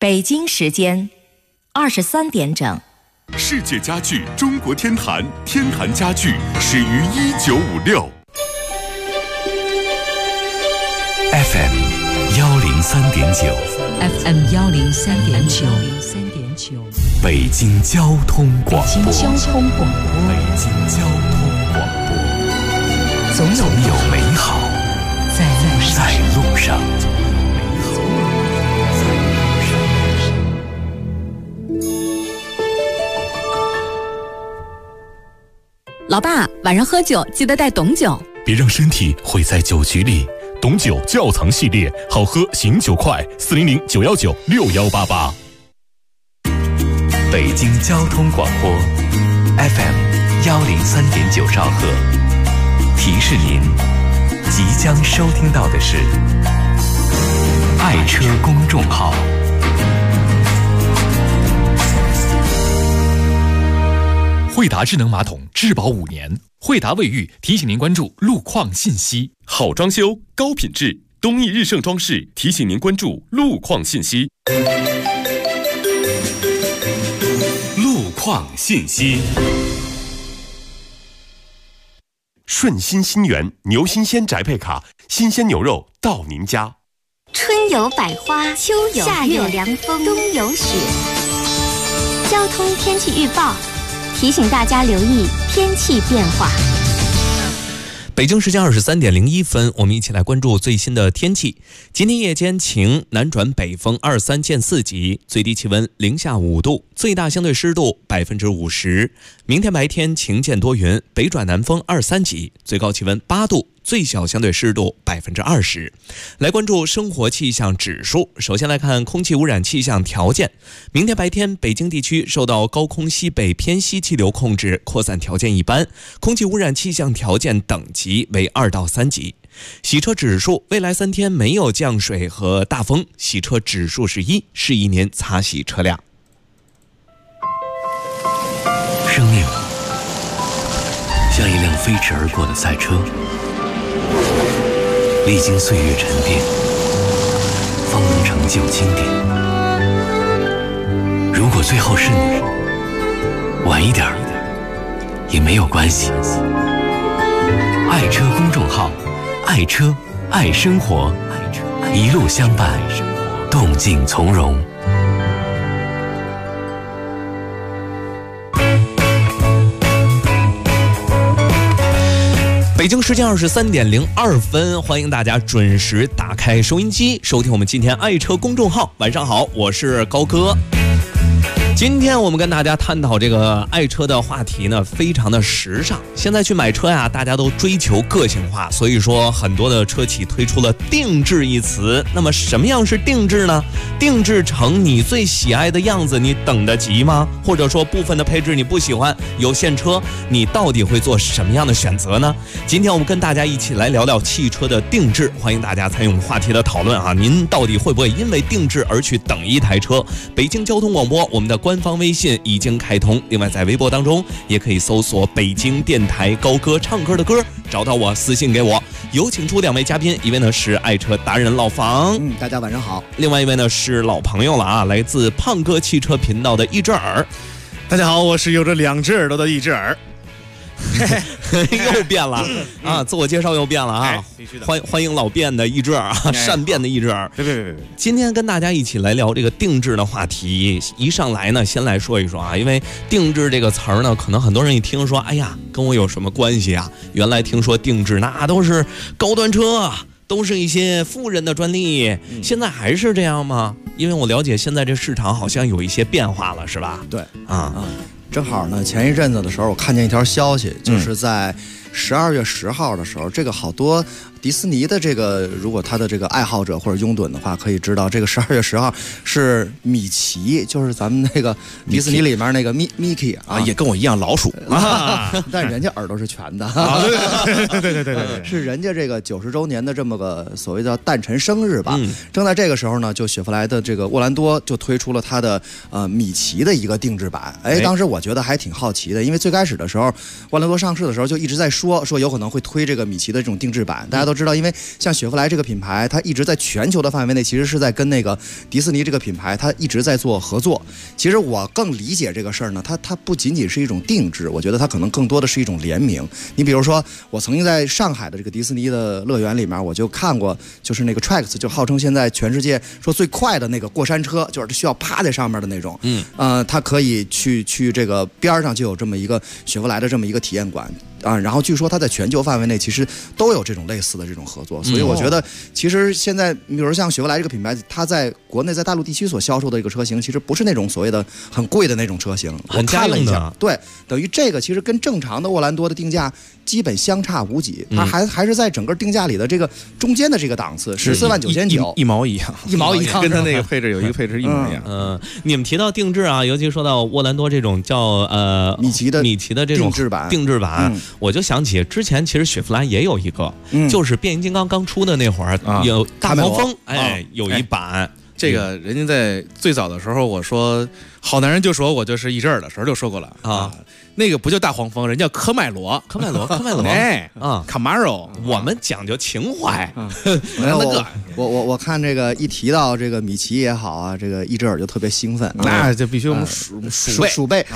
北京时间23点整。 世界家具中国天坛，天坛家具始于1956。 FM 103.9 FM 103.9 北京交通广播。 北京交通广播。 北京交通广播。总有美好在路上。 老爸，晚上喝酒记得带董酒， 别让身体毁在酒局里。董酒窖藏系列，好喝醒酒快，400-919-6188。 北京交通广播 FM 103.9兆赫，提示您即将收听到的是爱车公众号。 惠达智能马桶质保5年，惠达卫浴提醒您关注路况信息。 好装修，高品质，东义日盛装饰提醒您关注路况信息。路况信息。顺心新源牛新鲜宅配卡，新鲜牛肉到您家。 春有百花，秋有夏有凉风，冬有雪。交通天气预报提醒大家留意天气变化。 北京时间23点01分，我们一起来关注最新的天气。今天夜间晴，南转北风23见4级，最低气温零下5度，最大相对湿度50%。明天白天晴见多云，北转南风2-3级，最高气温8度，最小相对湿度20%。来关注生活气象指数，首先来看空气污染气象条件。明天白天，北京地区受到高空西北偏西气流控制，扩散条件一般，空气污染气象条件等级为2到3级。洗车指数，未来3天没有降水和大风，洗车指数是1，适宜您擦洗车辆。 生命像一辆飞驰而过的赛车，历经岁月沉淀，方能成就经典。如果最后是你，晚一点也没有关系。爱车公众号，爱车爱生活，一路相伴，动静从容。 北京时间23点02分，欢迎大家准时打开收音机，收听我们今天爱车公众号。晚上好，我是高哥。今天我们跟大家探讨这个爱车的话题呢，非常的时尚。现在去买车呀，大家都追求个性化，所以说很多的车企推出了定制一词。那么什么样是定制呢？定制成你最喜爱的样子，你等得及吗？或者说部分的配置你不喜欢，有现车，你到底会做什么样的选择呢？今天我们跟大家一起来聊聊汽车的定制，欢迎大家参与我们话题的讨论啊！您到底会不会因为定制而去等一台车？北京交通广播我们的官方微信已经开通，另外在微博当中也可以搜索北京电台高歌唱歌的歌，找到我私信给我。有请出2位嘉宾，一位呢是爱车达人老房， 大家晚上好。 另外一位呢是老朋友了啊，来自胖哥汽车频道的一只耳。 大家好，我是有着2只耳朵的一只耳。 又变了啊！自我介绍又变了啊！ 必须的， 欢迎老变的一只耳啊，善变的一只耳。 别！ 今天跟大家一起来聊这个定制的话题。一上来呢，先来说一说啊，因为定制这个词儿呢，可能很多人一听说，哎呀，跟我有什么关系啊？原来听说定制那都是高端车，都是一些富人的专利。现在还是这样吗？因为我了解现在这市场好像有一些变化了，是吧？ 对正好呢，前一阵子的时候，我看见一条消息，就是在12月10号的时候，这个好多迪士尼的这个，如果他的这个爱好者或者拥趸的话，可以知道这个12月10号是米奇，就是咱们那个迪士尼里面那个 Mickey 啊， 也跟我一样老鼠啊，但人家耳朵是全的， 对， 是人家这个90周年的这么个所谓的诞辰生日吧。正在这个时候呢，就雪佛兰的这个沃兰多就推出了它的米奇的一个定制版。当时我觉得还挺好奇的，因为最开始的时候，沃兰多上市的时候就一直在说有可能会推这个米奇的这种定制版。大家都知道，因为像雪佛兰这个品牌，它一直在全球的范围内，其实是在跟那个迪士尼这个品牌，它一直在做合作。其实我更理解这个事儿呢，它不仅仅是一种定制，我觉得它可能更多的是一种联名。你比如说，我曾经在上海的这个迪士尼的乐园里面，我就看过，就是那个 Trax， 就号称现在全世界说最快的那个过山车，就是需要趴在上面的那种。它可以去这个边上就有这么一个雪佛兰的这么一个体验馆。然后据说它在全球范围内其实都有这种类似的这种合作，所以我觉得其实现在比如像雪佛兰这个品牌，它在国内在大陆地区所销售的一个车型，其实不是那种所谓的很贵的那种车型。我看了一下，对，等于这个其实跟正常的沃兰多的定价基本相差无几，它还是在整个定价里的这个中间的这个档次，14.999万， 一毛一样，跟它那个配置有一个配置一模一样。 你们提到定制啊，尤其说到沃兰多这种叫米奇的这种定制版。我就想起之前其实雪佛兰也有一个，就是变形金刚刚出的那会儿，有大黄蜂，有一版。 这个人家在最早的时候，我说好男人就说我就是一阵儿的时候就说过了啊，那个不叫大黄蜂，人叫科迈罗，哎，Camaro， 我们讲究情怀。 我看这个一提到这个米奇也好啊，这个一只耳就特别兴奋， 那就必须我们数背，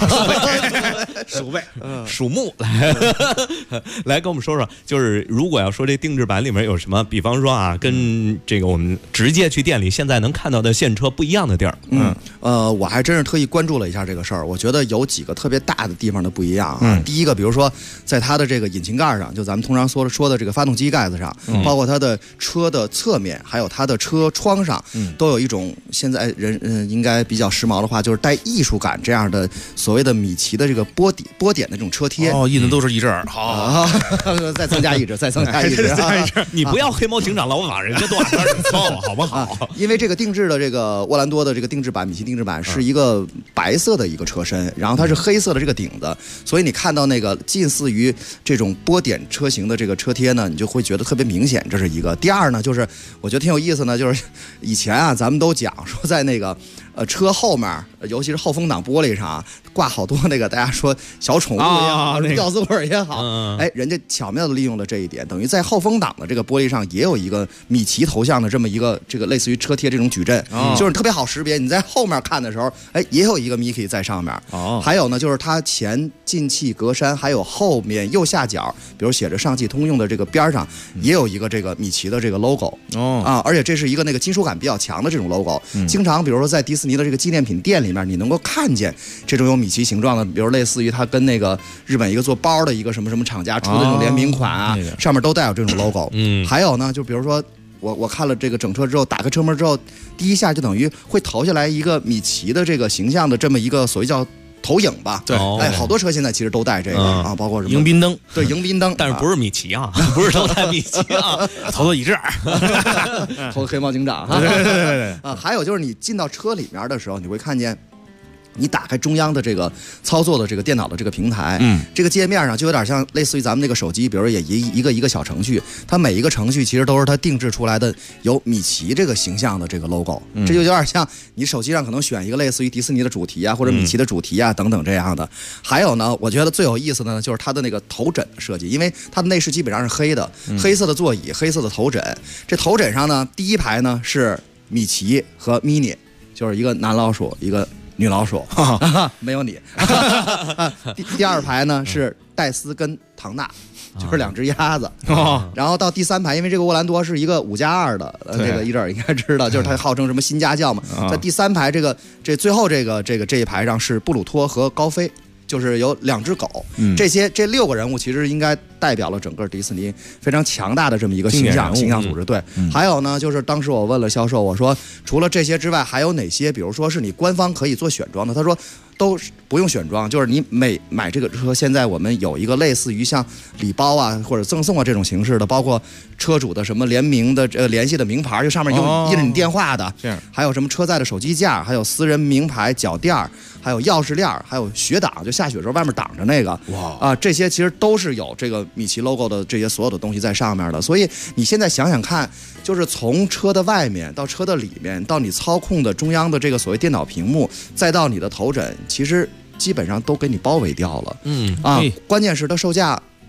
数目来跟我们说说，就是如果要说这定制版里面有什么，比方说啊，跟这个我们直接去店里现在能看到的现车不一样的地儿。 我还真是特意关注了一下这个事儿，我觉得有几个特别大的地方的不一样啊。第一个，比如说在它的这个引擎盖上，就咱们通常说的这个发动机盖子上，包括它的车的侧面，还有它的车窗上，都有一种现在应该比较时髦的话，就是带艺术感这样的所谓的米奇的这个波点的这种车贴。 印的都是一阵儿，好， 再增加一只， 你不要黑猫警长老把人家都往这儿凑，好不好？ 因为这个定制的这个沃兰多的这个定制版，米奇定制版是一个白色的一个车身，然后它是黑色的这个顶子，所以你看到那个近似于这种波点车型的这个车贴呢，你就会觉得特别明显，这是一个。第二呢，就是我觉得挺有意思呢，就是以前啊，咱们都讲说在那个车后面，尤其是后风挡玻璃上啊，挂好多那个大家说小宠物也好，吊死鬼也好，人家巧妙的利用了这一点，等于在后风挡的这个玻璃上也有一个米奇头像的这么一个这个类似于车贴这种矩阵，就是特别好识别。你在后面看的时候，也有一个 Mickey 在上面。还有呢，就是它前进气格栅，还有后面右下角，比如写着上汽通用的这个边上，也有一个这个米奇的这个 logo。而且这是一个那个金属感比较强的这种 logo。经常比如说在迪士尼的这个纪念品店里面，你能够看见这种有米奇形状的，比如类似于它跟那个日本一个做包的一个什么什么厂家出的那种联名款啊，上面都带有这种 logo。还有呢，就比如说我看了这个整车之后，打开车门之后，第一下就等于会投下来一个米奇的这个形象的这么一个所谓叫投影吧。 对， 好多车现在其实都带这个啊，包括什么迎宾灯， 对，迎宾灯， 但是不是米奇啊，不是都带米奇啊， 头一只耳， 头黑猫警长。 对还有就是你进到车里面的时候，你会看见。你打开中央的这个操作的这个电脑的这个平台，这个界面上就有点像类似于咱们那个手机，比如说也一个小程序，它每一个程序其实都是它定制出来的有米奇这个形象的这个 logo，这就有点像你手机上可能选一个类似于迪士尼的主题啊，或者米奇的主题啊等等这样的。还有呢，我觉得最有意思的呢就是它的那个头枕的设计，因为它的内饰基本上是黑的，黑色的座椅，黑色的头枕。这头枕上呢，第一排呢是米奇和 Minnie， 就是一个男老鼠，一个女老鼠，没有你。第二排呢是戴斯跟唐纳，就是两只鸭子。然后到第三排，因为这个沃兰多是一个5+2的，这个一阵儿应该知道，就是它号称什么新家教嘛。在第三排这最后这一排上是布鲁托和高飞。就是有两只狗，这6个人物其实应该代表了整个迪士尼非常强大的这么一个形象组织。对，还有呢，就是当时我问了销售，我说除了这些之外，还有哪些？比如说是你官方可以做选装的？他说都不用选装，就是你买这个车，现在我们有一个类似于像礼包啊或者赠送啊这种形式的，包括车主的什么联名的联系的名牌，就上面印着你电话的，还有什么车载的手机架，还有私人名牌脚垫，还有钥匙链，还有雪挡，就下雪的时候外面挡着那个。这些其实都是有这个米奇 logo 的这些所有的东西在上面的。所以你现在想想看，就是从车的外面到车的里面，到你操控的中央的这个所谓电脑屏幕，再到你的头枕，其实基本上都给你包围掉了。关键是它售价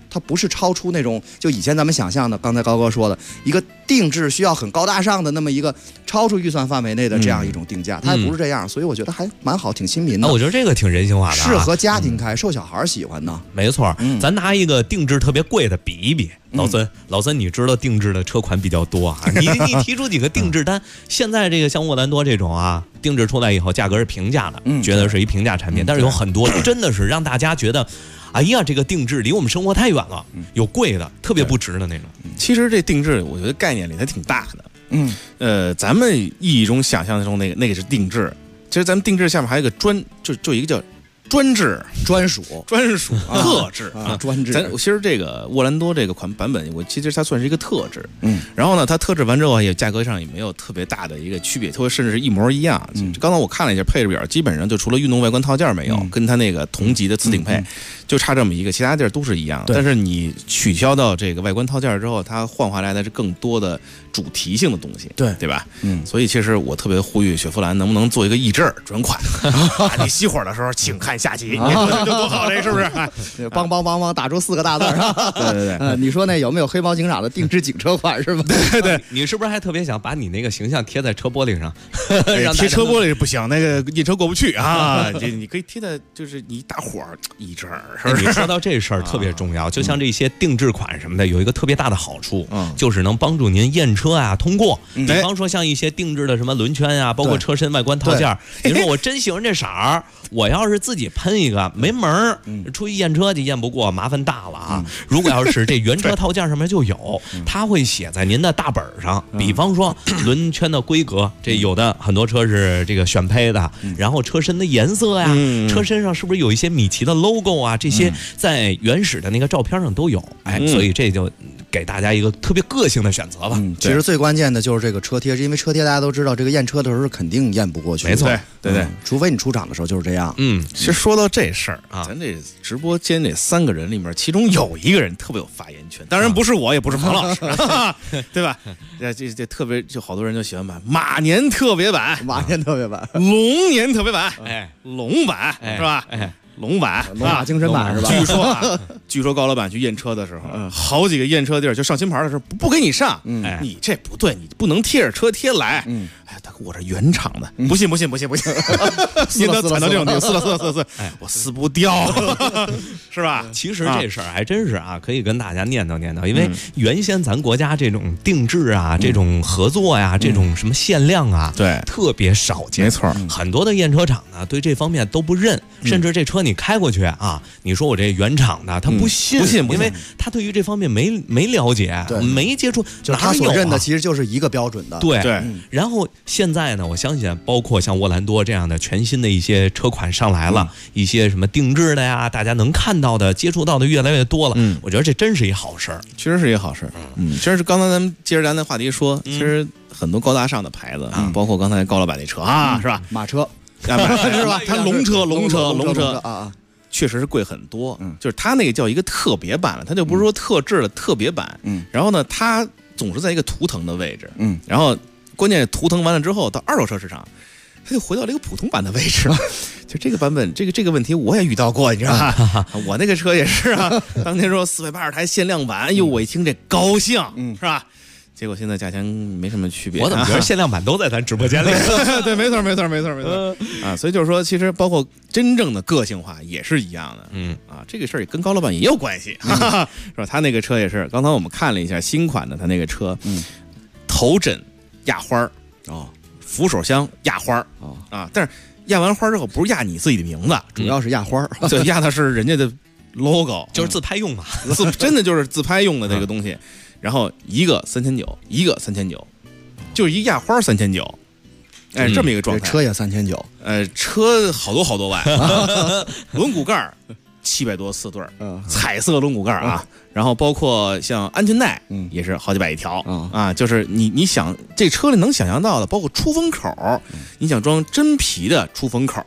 它不是超出那种就以前咱们想象的，刚才高哥说的一个定制需要很高大上的那么一个超出预算范围内的这样一种定价，它也不是这样，所以我觉得还蛮好，挺亲民的。 我觉得这个挺人性化的， 适合家庭开，受小孩喜欢呢。 没错，咱拿一个定制特别贵的比一比。老孙，你知道定制的车款比较多啊，你提出几个定制单。现在这个像沃兰多这种啊，定制出来以后价格是平价的，觉得是一平价产品，但是有很多真的是让大家觉得，哎呀，这个定制离我们生活太远了，有贵的特别不值的那种。 其实这定制，我觉得概念里它挺大的。咱们意义中想象中那个是定制，其实咱们定制下面还有一个就一个叫专制、 专属、 特制专制。 其实这个沃兰多这个款版本，其实它算是一个特制。然后呢，它特制完之后也价格上也没有特别大的一个区别，甚至是一模一样。刚才我看了一下配置表，基本上就除了运动外观套件没有，跟它那个同级的次顶配就差这么一个，其他地儿都是一样。但是你取消到这个外观套件之后，它换回来的是更多的主题性的东西，对吧？所以其实我特别呼吁雪佛兰能不能做一个逸致转款，你熄火的时候请看下集，就多好，这是不是？ 帮打出4个大字啊！ 对， 你说那有没有黑猫警长的定制警车款是吧？ 对， 你是不是还特别想把你那个形象贴在车玻璃上？ 贴车玻璃不行，那个印车过不去啊。你可以贴在，就是你打火一阵儿。 你说到这事儿特别重要，就像这些定制款什么的，有一个特别大的好处，就是能帮助您验车啊通过。比方说像一些定制的什么轮圈啊，包括车身外观套件，你说我真喜欢这色儿，我要是自己喷一个没门儿，出去验车就验不过，麻烦大了啊。如果要是这原车套件上面就有，它会写在您的大本上。比方说轮圈的规格，这有的很多车是这个选配的，然后车身的颜色呀，车身上是不是有一些米奇的 logo 啊，这些在原始的那个照片上都有。所以这就给大家一个特别个性的选择吧。 其实最关键的就是这个车贴，是因为车贴大家都知道，这个验车的时候是肯定验不过去的。 没错， 对， 除非你出厂的时候就是这样。 其实说到这事儿啊，咱这直播间这3个人里面，其中有一个人特别有发言权，当然不是我，也不是庞老师，对吧？这特别，就好多人就喜欢买马年特别版、 龙年特别版，龙版是吧？龙版、 龙马精神版是吧？据说高老板去验车的时候，好几个验车地儿就上新牌的时候不给你上，你这不对，你不能贴着车贴来。大哥，我这原厂的，不信，你都踩到这种地，撕了，我撕不掉，是吧？ 其实这事儿还真是啊，可以跟大家念叨，因为原先咱国家这种定制啊，这种合作呀，这种什么限量啊， 对， 特别少见。 没错， 很多的验车厂呢，对这方面都不认，甚至这车你开过去啊，你说我这原厂的，他不信，因为他对于这方面没了解，没接触， 就他所认的其实就是一个标准的。 对，然后现在呢，我相信包括像沃兰多这样的全新的一些车款上来了，一些什么定制的呀，大家能看到的、接触到的越来越多了。我觉得这真是一好事儿， 确实是一好事儿。其实是刚才咱们接着咱的话题说，其实很多高大上的牌子啊，包括刚才高老板那车啊，是吧？ 马车是吧？它龙车啊，确实是贵很多。就是它那个叫一个特别版了，它就不是说特制的特别版。然后呢，它总是在一个图腾的位置。然后关键图腾完了之后，到二手车市场，它就回到了一个普通版的位置。就这个版本，这个问题我也遇到过，你知道吧？我那个车也是啊，当年说480台限量版，哎呦，我一听这高兴，是吧？结果现在价钱没什么区别。 我怎么觉得限量版都在咱直播间里？ 对，没错啊！所以就是说，其实包括真正的个性化也是一样的。这个事儿也跟高老板也有关系，是吧？他那个车也是，刚才我们看了一下新款的，他那个车，头枕压花扶手箱压花但是压完花之后不是压你自己的名字， 主要是压花， 对，压的是人家的 logo， 就是自拍用嘛， 真的就是自拍用的这个东西。然后一个3900，一个3900，就是一压花3900，这么一个状态。 车也3900， 车好多万，轮毂盖700多4对，彩色轮毂盖啊。然后包括像安全带，也是好几百一条啊。就是你想这车里能想象到的，包括出风口，你想装真皮的出风口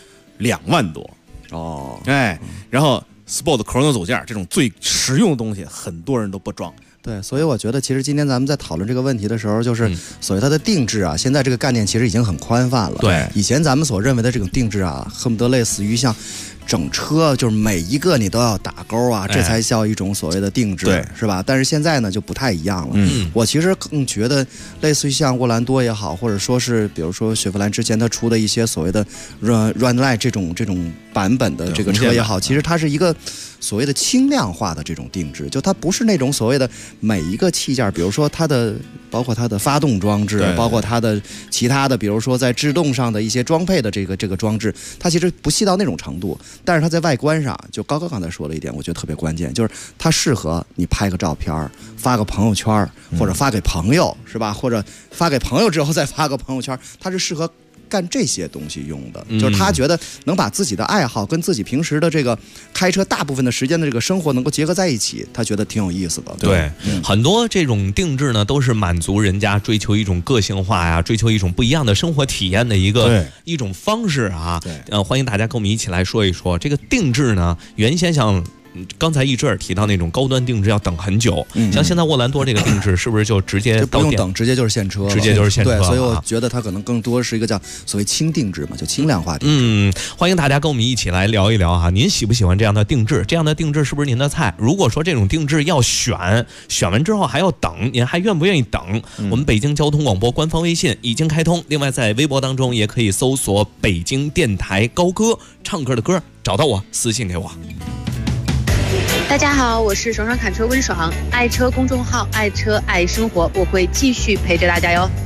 ，2万多然后 Sport Chrono 组件这种最实用的东西，很多人都不装。 对，所以我觉得其实今天咱们在讨论这个问题的时候，就是所谓它的定制啊，现在这个概念其实已经很宽泛了。 对， 以前咱们所认为的这种定制啊，恨不得类似于像整车就是每一个你都要打勾啊，这才叫一种所谓的定制， 对， 是吧？但是现在呢就不太一样了。我其实更觉得，类似于像沃兰多也好，或者说是比如说雪佛兰之前它出的一些所谓的 Runline 这种版本的这个车也好，其实它是一个所谓的轻量化的这种定制，就它不是那种所谓的每一个器件，比如说它的包括它的发动装置，包括它的其他的，比如说在制动上的一些装配的这个装置，它其实不细到那种程度，但是它在外观上，就高高刚才说了一点，我觉得特别关键，就是它适合你拍个照片，发个朋友圈，或者发给朋友，是吧？或者发给朋友之后再发个朋友圈，它是适合干这些东西用的，就是他觉得能把自己的爱好跟自己平时的这个开车大部分的时间的这个生活能够结合在一起，他觉得挺有意思的。 对，很多这种定制呢，都是满足人家追求一种个性化呀，追求一种不一样的生活体验的一种方式啊。欢迎大家跟我们一起来说一说这个定制呢，原先像刚才一只耳提到那种高端定制要等很久，像现在沃兰多这个定制是不是就直接不用等，直接就是现车， 直接就是现车？ 对，所以我觉得它可能更多是一个叫所谓轻定制嘛，就轻量化定制。欢迎大家跟我们一起来聊一聊哈，您喜不喜欢这样的定制？这样的定制是不是您的菜？如果说这种定制要选完之后还要等，您还愿不愿意等？我们北京交通广播官方微信已经开通，另外在微博当中也可以搜索北京电台高歌，唱歌的歌，找到我私信给我。 大家好，我是爽爽侃车温爽，爱车公众号爱车爱生活，我会继续陪着大家哟。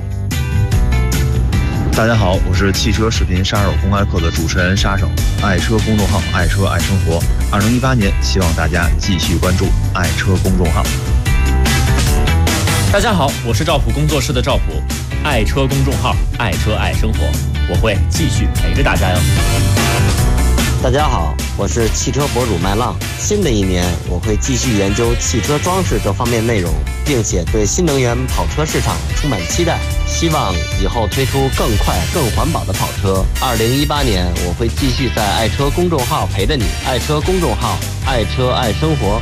大家好，我是汽车视频杀手公开课的主持人沙手，爱车公众号爱车爱生活。2018年，希望大家继续关注爱车公众号。 大家好，我是赵普工作室的赵普，爱车公众号爱车爱生活，我会继续陪着大家哟。 大家好，我是汽车博主麦浪。新的一年，我会继续研究汽车装饰这方面内容，并且对新能源跑车市场充满期待。希望以后推出更快、更环保的跑车。2018年，我会继续在爱车公众号陪着你。爱车公众号，爱车爱生活。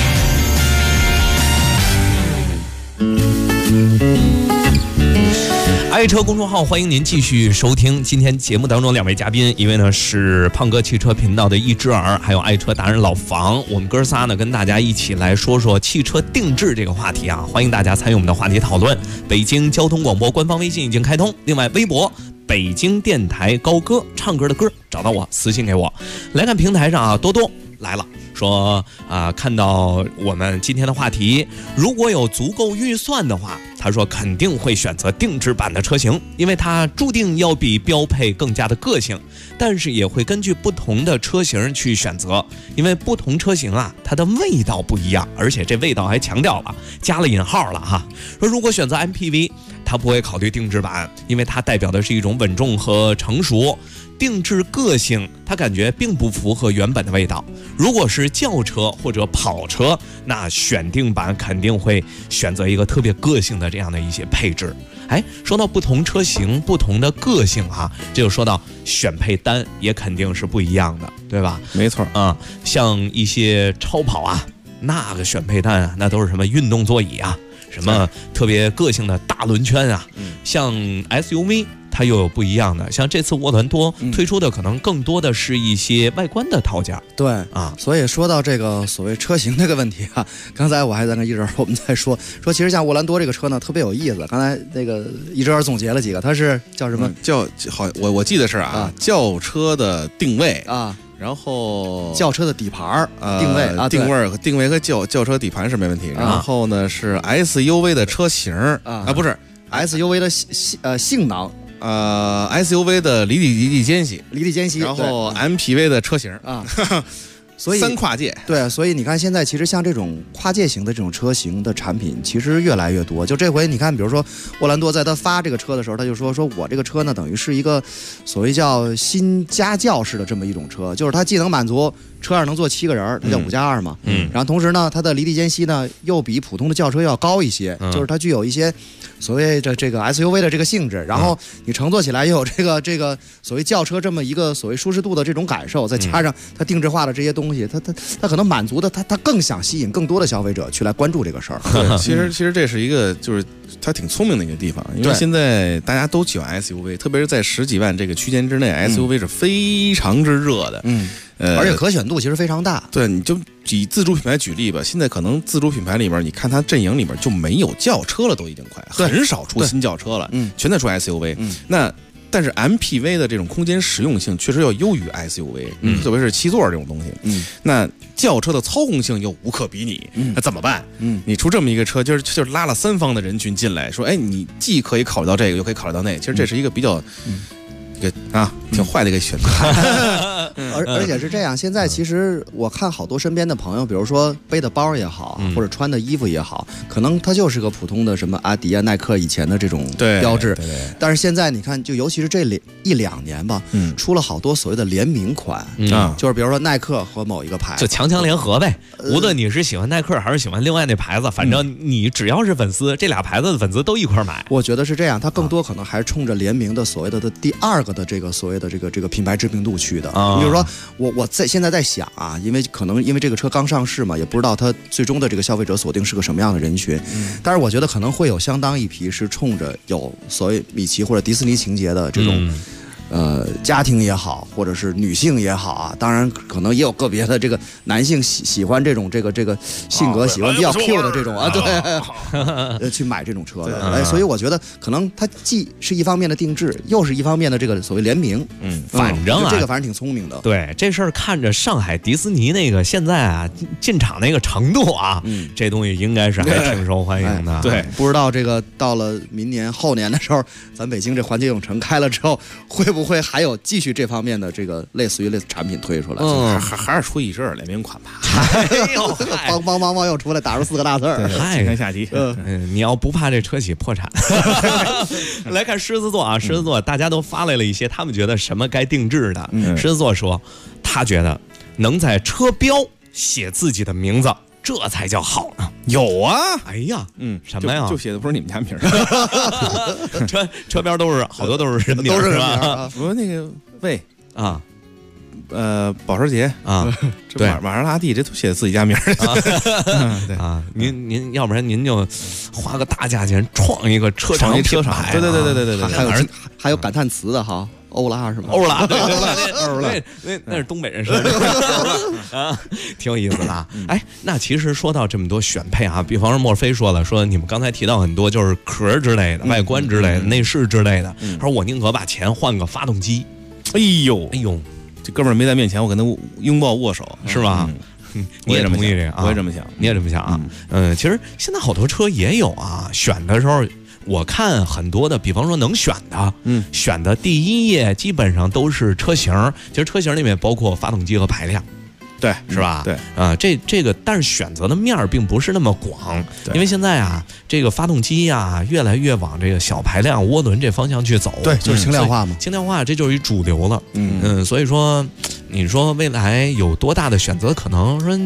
爱车公众号，欢迎您继续收听今天节目当中两位嘉宾，一位呢是胖哥汽车频道的一只耳，还有爱车达人老房。我们哥仨呢跟大家一起来说说汽车定制这个话题啊，欢迎大家参与我们的话题讨论。北京交通广播官方微信已经开通，另外微博北京电台高歌，唱歌的歌，找到我私信给我。来看平台上啊，多多来了，说看到我们今天的话题，如果有足够预算的话，他说肯定会选择定制版的车型，因为它注定要比标配更加的个性，但是也会根据不同的车型去选择，因为不同车型啊，它的味道不一样，而且这味道还强调了，加了引号了哈。说如果选择 MPV， 他不会考虑定制版，因为它代表的是一种稳重和成熟。定制个性，它感觉并不符合原本的味道。如果是轿车或者跑车，那选定版肯定会选择一个特别个性的这样的一些配置。哎，说到不同车型不同的个性啊，这就说到选配单也肯定是不一样的，对吧？ 没错啊，像一些超跑啊，那个选配单啊，那都是什么运动座椅啊，什么特别个性的大轮圈啊，像 SUV。它又有不一样的，像这次沃兰多推出的可能更多的是一些外观的套件。 对啊，所以说到这个所谓车型这个问题啊，刚才我还在跟一直我们在说，其实像沃兰多这个车呢特别有意思。刚才那个一直总结了几个，它是叫什么？ 好，我记得是轿车的定位啊。 然后轿车的底盘定位啊， 定位和轿车底盘是没问题。然后呢是 SUV 的车型不是 SUV 的性能。 SUV 的离地间隙，然后 MPV 的车型啊，所以三跨界。 对，所以你看现在其实像这种跨界型的这种车型的产品其实越来越多。就这回你看，比如说沃兰多在他发这个车的时候，他就说我这个车呢等于是一个所谓叫新家轿式的这么一种车，就是它既能满足车上能坐7个人，它叫5+2嘛，然后同时呢它的离地间隙呢又比普通的轿车要高一些，就是它具有一些所谓的这个 SUV 的这个性质，然后你乘坐起来又有这个所谓轿车这么一个所谓舒适度的这种感受，再加上它定制化的这些东西，它可能满足的它更想吸引更多的消费者去来关注这个事儿。 对，其实这是一个就是它挺聪明的一个地方，因为现在大家都喜欢 SUV， 特别是在10几万这个区间之内，SUV 是非常之热的。 而且可选度其实非常大。 对，你就以自主品牌举例吧，现在可能自主品牌里面，你看它阵营里面就没有轿车了，都已经快很少出新轿车了，全在出 SUV。但是 MPV 的这种空间实用性确实要优于 SUV，特别是7座这种东西。那轿车的操控性又无可比拟，那怎么办？你出这么一个车，就是拉了3方的人群进来，说，哎，你既可以考虑到这个，又可以考虑到那个，其实这是一个比较。挺坏的一个选择。 而且是这样，现在其实我看好多身边的朋友，比如说背的包也好，或者穿的衣服也好，可能它就是个普通的什么阿迪啊、耐克以前的这种标志。但是现在你看，就尤其是这1-2年吧，出了好多所谓的联名款，就是比如说耐克和某一个牌子， 就强联合呗。无论你是喜欢耐克还是喜欢另外那牌子，反正你只要是粉丝，这俩牌子的粉丝都一块买。 我觉得是这样，它更多可能还是冲着联名的所谓的第2个的这个所谓的这个品牌知名度去的。你比如说我现在在想啊，因为这个车刚上市嘛，也不知道它最终的这个消费者锁定是个什么样的人群，但是我觉得可能会有相当一批是冲着有所谓米奇或者迪士尼情节的这种家庭也好，或者是女性也好啊，当然可能也有个别的这个男性喜欢这种这个性格喜欢比较 Q 的这种啊，对，去买这种车的。所以我觉得可能它既是一方面的定制，又是一方面的这个所谓联名。 反正这个反正挺聪明的。 对，这事儿看着上海迪士尼那个现在啊进场那个程度啊，这东西应该是还挺受欢迎的。 对，不知道这个到了明年后年的时候，咱北京这环球影城开了之后，会不会还有继续这方面的这个类似于产品推出来？ 还是出一阵联名款吧。 哎呦，帮又出来打出4个大字儿， 请看下集。 你要不怕这车企破产？来看狮子座啊，狮子座大家都发来了一些他们觉得什么该定制的。狮子座说，他觉得能在车标写自己的名字，这才叫好呢。 有啊， 哎呀，什么呀？ 就写的不是你们家名儿。 车标都是好多都是人名，是吧？ 我说那个魏啊， 保时捷啊， 这玛莎拉蒂这都写自己家名儿。 对啊，您要不然您就花个大价钱创一个车厂品牌。 对， 还有感叹词的哈。欧拉是吗？ 欧拉，对，那是东北人说的啊，挺有意思的。哎，那其实说到这么多选配啊，比方说墨菲说了，说你们刚才提到很多就是壳之类的、外观之类的、内饰之类的，他说我宁可把钱换个发动机。 哎呦，这哥们儿没在面前，我跟他拥抱握手， 是吧？你也同意这个啊？ 我也这么想， 你也这么想啊？其实现在好多车也有啊，选的时候。我看很多的，比方说能选的，选的第一页基本上都是车型，其实车型里面包括发动机和排量， 对， 是吧？ 对啊，这个，但是选择的面儿并不是那么广，因为现在啊，这个发动机呀越来越往这个小排量涡轮这方向去走， 对，就是轻量化嘛， 轻量化这就是一主流了，所以说，你说未来有多大的选择可能？说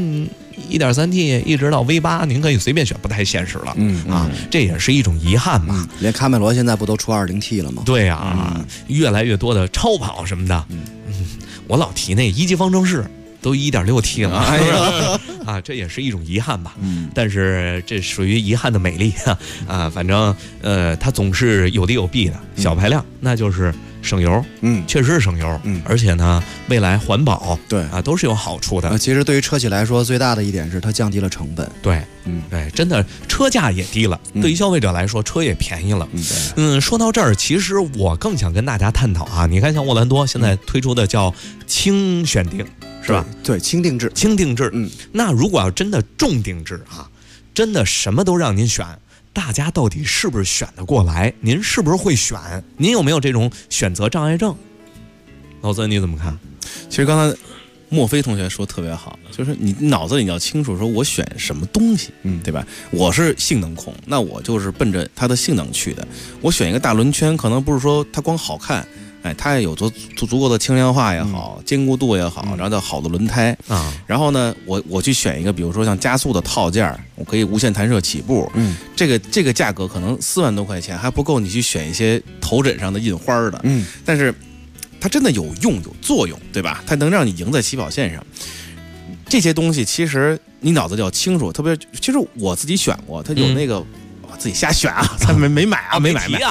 1.3T 一直到 V8，您可以随便选，不太现实了。这也是一种遗憾嘛。 连卡梅罗现在不都出 2.0T 了吗？ 对呀，越来越多的超跑什么的。我老提那1级方程式都 1.6T 了，啊，这也是一种遗憾吧。但是这属于遗憾的美丽啊。反正它总是有利有弊的。小排量那就是省油，确实是省油，而且呢，未来环保， 对啊，都是有好处的。 其实对于车企来说，最大的一点是它降低了成本。 对，对，真的车价也低了，对于消费者来说，车也便宜了。说到这儿，其实我更想跟大家探讨啊，你看像沃兰多现在推出的叫轻选定，是吧？ 对，轻定制， 那如果要真的重定制啊，真的什么都让您选。大家到底是不是选得过来？您是不是会选？您有没有这种选择障碍症？老曾你怎么看？ 其实刚才墨菲同学说特别好，就是你脑子里要清楚，说我选什么东西，对吧？我是性能控，那我就是奔着它的性能去的。我选一个大轮圈，可能不是说它光好看。它也有足够的轻量化也好，坚固度也好，然后叫好的轮胎啊。然后呢，我去选一个，比如说像加速的套件，我可以无线弹射起步。这个价格可能4万多块钱还不够你去选一些头枕上的印花的。但是它真的有用有作用，对吧？它能让你赢在起跑线上。这些东西其实你脑子就要清楚，特别其实我自己选过，它有那个自己瞎选啊，咱没买啊，没买，没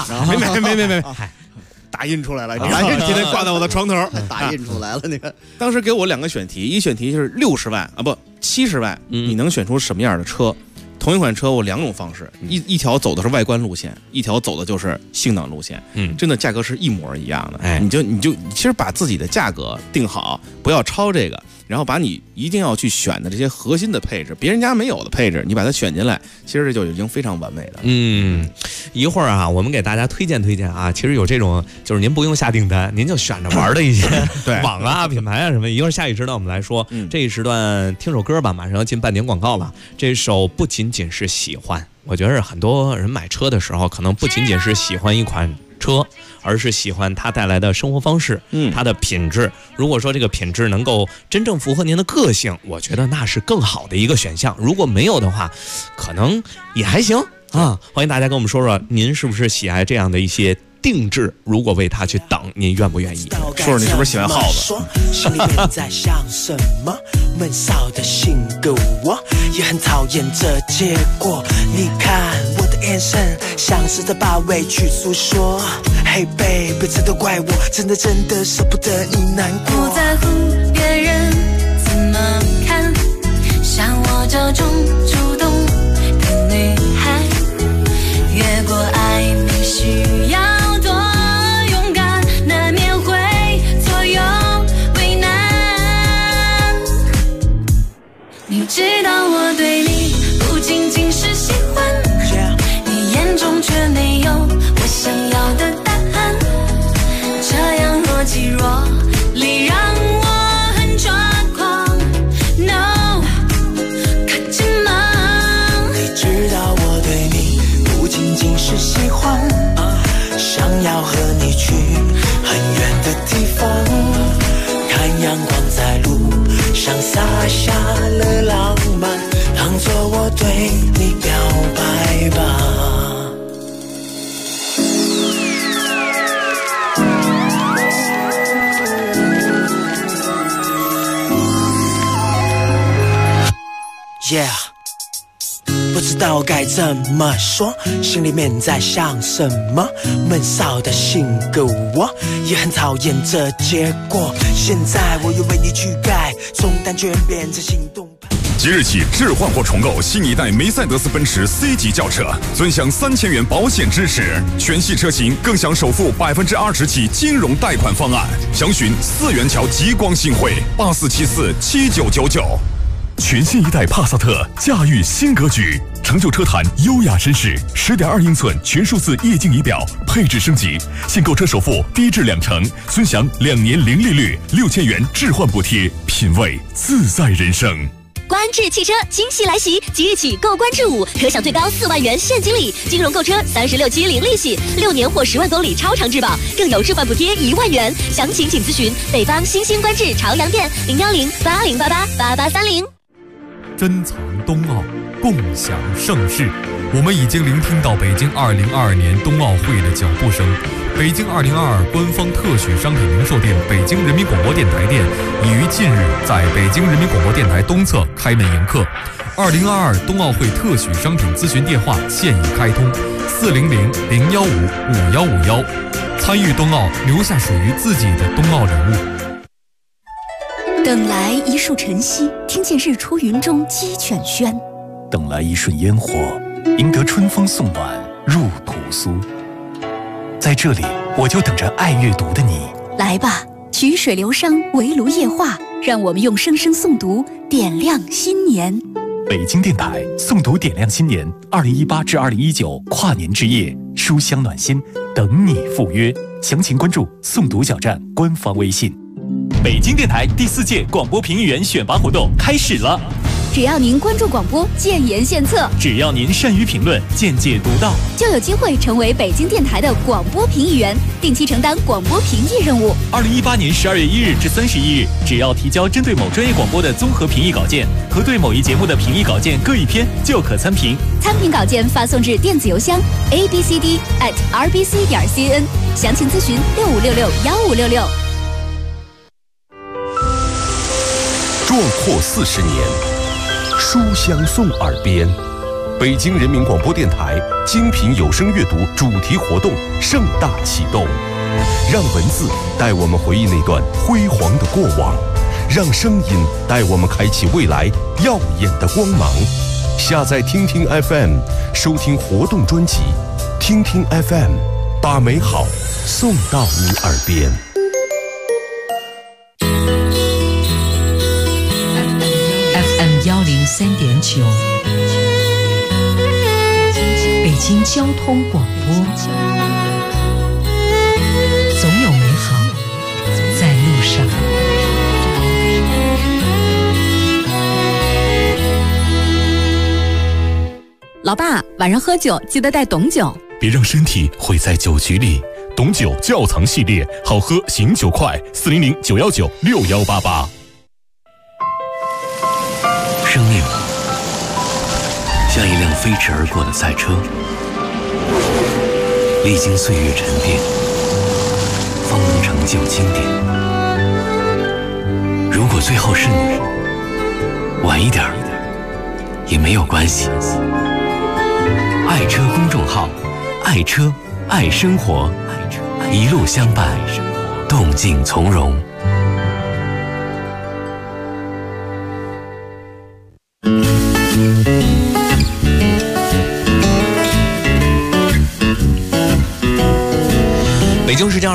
打印出来了， 今天挂在我的床头， 打印出来了。那个当时给我2个选题，一选题就是60万啊，不70万，你能选出什么样的车？同一款车我2种方式，一条走的是外观路线，一条走的就是性能路线，真的价格是一模一样的。你就其实把自己的价格定好，不要超这个。然后把你一定要去选的这些核心的配置，别人家没有的配置，你把它选进来，其实这就已经非常完美了。 一会儿啊，我们给大家推荐啊，其实有这种就是您不用下订单，您就选着玩的一些网啊、品牌啊什么。一会儿下一时段我们来说，这一时段听首歌吧，马上要进半点广告了。这首不仅仅是喜欢，我觉得很多人买车的时候，可能不仅仅是喜欢一款车，而是喜欢它带来的生活方式，它的品质。如果说这个品质能够真正符合您的个性，我觉得那是更好的一个选项。如果没有的话，可能也还行啊。欢迎大家跟我们说说，您是不是喜爱这样的一些定制？如果为它去等，您愿不愿意？ 说说你是不是喜欢耗子？ 心里面在想什么？闷骚的性格，我也很讨厌这结果。你看我的眼神，像是在把委屈诉说。Hey baby， 这都怪我，真的舍不得你难过。 不在乎别人怎么看，像我这种主动的女孩，越过爱你需要多勇敢，难免会左右为难。你知道我对你不仅仅是喜欢，你眼中却没有我想要的答案，这样若即若离让我很抓狂。 No， 可近吗？ 你知道我对你不仅仅是喜欢，想要和你去很远的地方，看阳光在路上洒下了浪漫，当作我对你表白吧。Yeah， 不知道该怎么说，心里面在想什么？闷骚的性格，我也很讨厌这结果。现在我又为你去改，从单全变成行动派。 即日起置换或重购新一代梅赛德斯奔驰 C 级轿车，尊享3000元保险支持，全系车型更享首付20%起金融贷款方案。详询4元桥极光星汇84747999。全新一代帕萨特驾驭新格局，成就车坛优雅绅士。10.2英寸全数字液晶仪表，配置升级，现购车首付低至20%，尊享2年零利率，6000元置换补贴，品味自在人生。 观致汽车惊喜来袭，即日起购观致5，可享最高4万元现金礼，金融购车36期零利息，6年或10万公里超长质保，更有置换补贴1万元。详情请咨询北方新兴观致朝阳店01080888830。 珍藏冬奥，共享盛世。我们已经聆听到北京2022年冬奥会的脚步声。北京2022官方特许商品零售店北京人民广播电台店已于近日在北京人民广播电台东侧开门迎客。2022冬奥会特许商品咨询电话现已开通，400-015-5151。参与冬奥，留下属于自己的冬奥人物。 等来一束晨曦，听见日出云中鸡犬喧； 等来一瞬烟火，赢得春风送暖入屠苏。在这里，我就等着爱阅读的你。 来吧，曲水流觞，围炉夜话，让我们用声声诵读点亮新年。 北京电台诵读点亮新年，2018至2019跨年之夜，书香暖心，等你赴约。详情关注诵读小站官方微信。北京电台第4届广播评议员选拔活动开始了。 只要您关注广播，建言献策； 只要您善于评论，见解独到， 就有机会成为北京电台的广播评议员，定期承担广播评议任务。 2018年12月1日至31日，只要提交针对某专业广播的综合评议稿件和对某一节目的评议稿件各1篇，就可参评。 参评稿件发送至电子邮箱 abcd@rbc.cn， 详情咨询65661566。 壮阔40年，书香送耳边。 北京人民广播电台精品有声阅读主题活动盛大启动，让文字带我们回忆那段辉煌的过往，让声音带我们开启未来耀眼的光芒。下载听听 FM， 收听活动专辑，听听 FM， 把美好送到你耳边。 FM103.9，北京交通广播，总有美好在路上。 老爸，晚上喝酒记得带董酒， 别让身体毁在酒局里。董酒窖藏系列，好喝醒酒快，400-919-6188。 生命像一辆飞驰而过的赛车，历经岁月沉淀，方能成就经典。如果最后是你，晚一点也没有关系。爱车公众号，爱车爱生活，一路相伴，动静从容。 北京时间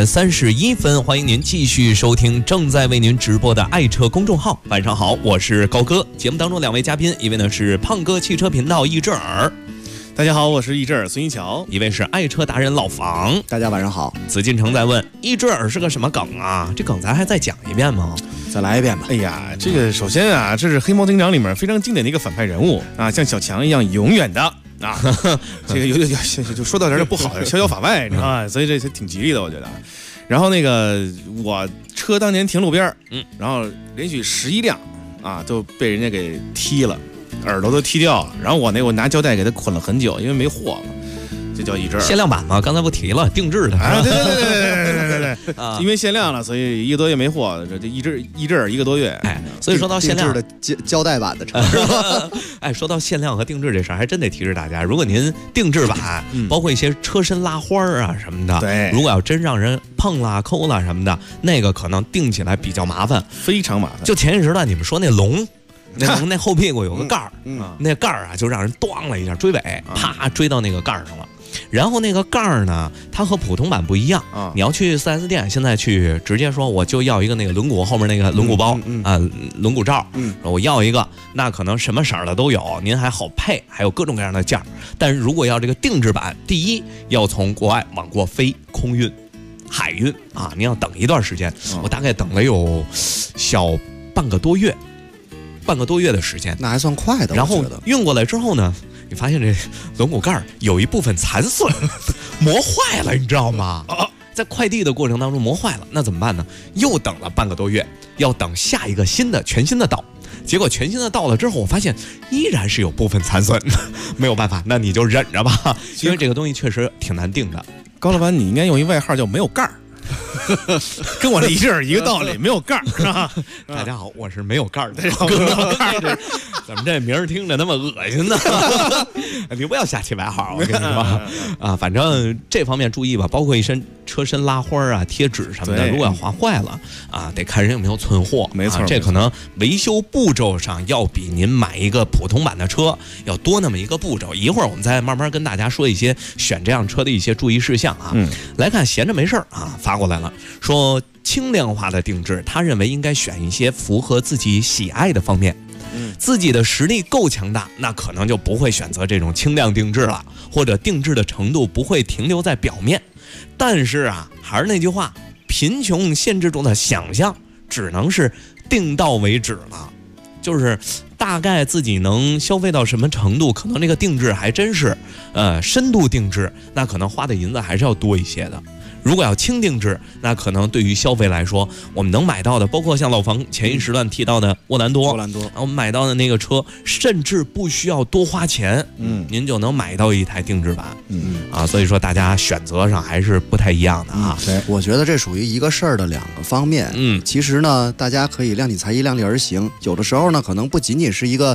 23:31，欢迎您继续收听正在为您直播的爱车公众号。晚上好，我是高哥。节目当中两位嘉宾，一位呢是胖哥汽车频道易志尔， 大家好，我是易志尔孙一桥； 一位是爱车达人老房， 大家晚上好。 紫禁城在问易志尔是个什么梗啊？这梗咱还再讲一遍吗？ 再来一遍吧。 哎呀，这个首先啊，这是黑猫警长里面非常经典的一个反派人物啊，像小强一样永远的啊，这个有就说到这儿就不好，逍遥法外，你知道吧？所以这挺吉利的，我觉得。然后那个我车当年停路边，然后连续11辆啊都被人家给踢了，耳朵都踢掉了。然后我拿胶带给他捆了很久，因为没货嘛。这叫易志尔限量版嘛，刚才不提了，定制的。 啊，对，因为限量了，所以1个多月没货。这易志尔1个多月， 哎，所以说到限量的胶带版的车， 哎，说到限量和定制这事儿，还真得提示大家，如果您定制版，包括一些车身拉花啊什么的， 对， 如果要真让人碰啦、抠啦什么的，那个可能定起来比较麻烦， 非常麻烦。 就前一时段你们说那龙。那后屁股有个盖儿，那盖儿啊就让人咣了一下，追尾，啪追到那个盖儿上了。然后那个盖儿呢，它和普通版不一样，你要去 4S 店，现在去直接说我就要一个那个轮毂后面那个轮毂包啊，轮毂罩，我要一个，那可能什么色儿的都有，您还好配，还有各种各样的件儿。但是如果要这个定制版，第一要从国外往过飞，空运、海运啊，您要等一段时间，我大概等了有小半个多月的时间， 那还算快的。 然后运过来之后呢，你发现这轮毂盖有一部分残损，磨坏了，你知道吗？在快递的过程当中磨坏了，那怎么办呢？又等了半个多月，要等下一个全新的到。结果全新的到了之后，我发现依然是有部分残损，没有办法，那你就忍着吧，因为这个东西确实挺难定的。 高老板，你应该用一外号叫没有盖儿。跟我这一阵一个道理，没有盖儿是吧？ 大家好，我是没有盖儿的。怎么这名儿听着那么恶心呢？你不要瞎起外号，我跟你说啊，反正这方面注意吧，包括一身车身拉花啊、贴纸什么的，如果要划坏了啊，得看人有没有存货。 没错， 这可能维修步骤上要比您买一个普通版的车要多那么一个步骤。一会儿我们再慢慢跟大家说一些选这辆车的一些注意事项啊。来看闲着没事啊，发过来了，说轻量化的定制，他认为应该选一些符合自己喜爱的方面。自己的实力够强大，那可能就不会选择这种轻量定制了，或者定制的程度不会停留在表面。但是啊，还是那句话，贫穷限制住的想象，只能是定到为止了。就是大概自己能消费到什么程度，可能这个定制还真是深度定制，那可能花的银子还是要多一些的。如果要轻定制，那可能对于消费来说，我们能买到的，包括像老房前一时段提到的沃兰多，我们买到的那个车，甚至不需要多花钱，您就能买到一台定制版，所以说大家选择上还是不太一样的啊。 对，我觉得这属于一个事儿的两个方面。其实呢，大家可以量体裁衣，量力而行。有的时候呢，可能不仅仅是一个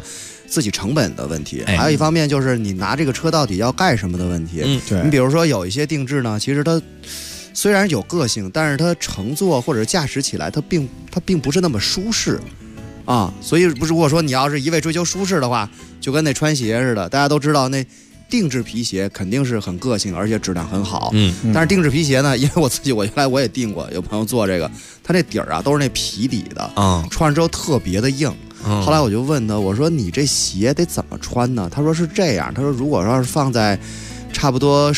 自己成本的问题，还有一方面就是你拿这个车到底要干什么的问题。 对， 你比如说有一些定制呢，其实它虽然有个性，但是它乘坐或者驾驶起来它并不是那么舒适啊。所以如果说你要是一味追求舒适的话，就跟那穿鞋似的，大家都知道那定制皮鞋肯定是很个性，而且质量很好。但是定制皮鞋呢，因为我原来我也订过，有朋友做这个，它那底儿啊都是那皮底的，穿上之后特别的硬。后来我就问他，我说你这鞋得怎么穿呢？他说是这样，他说如果要是放在差不多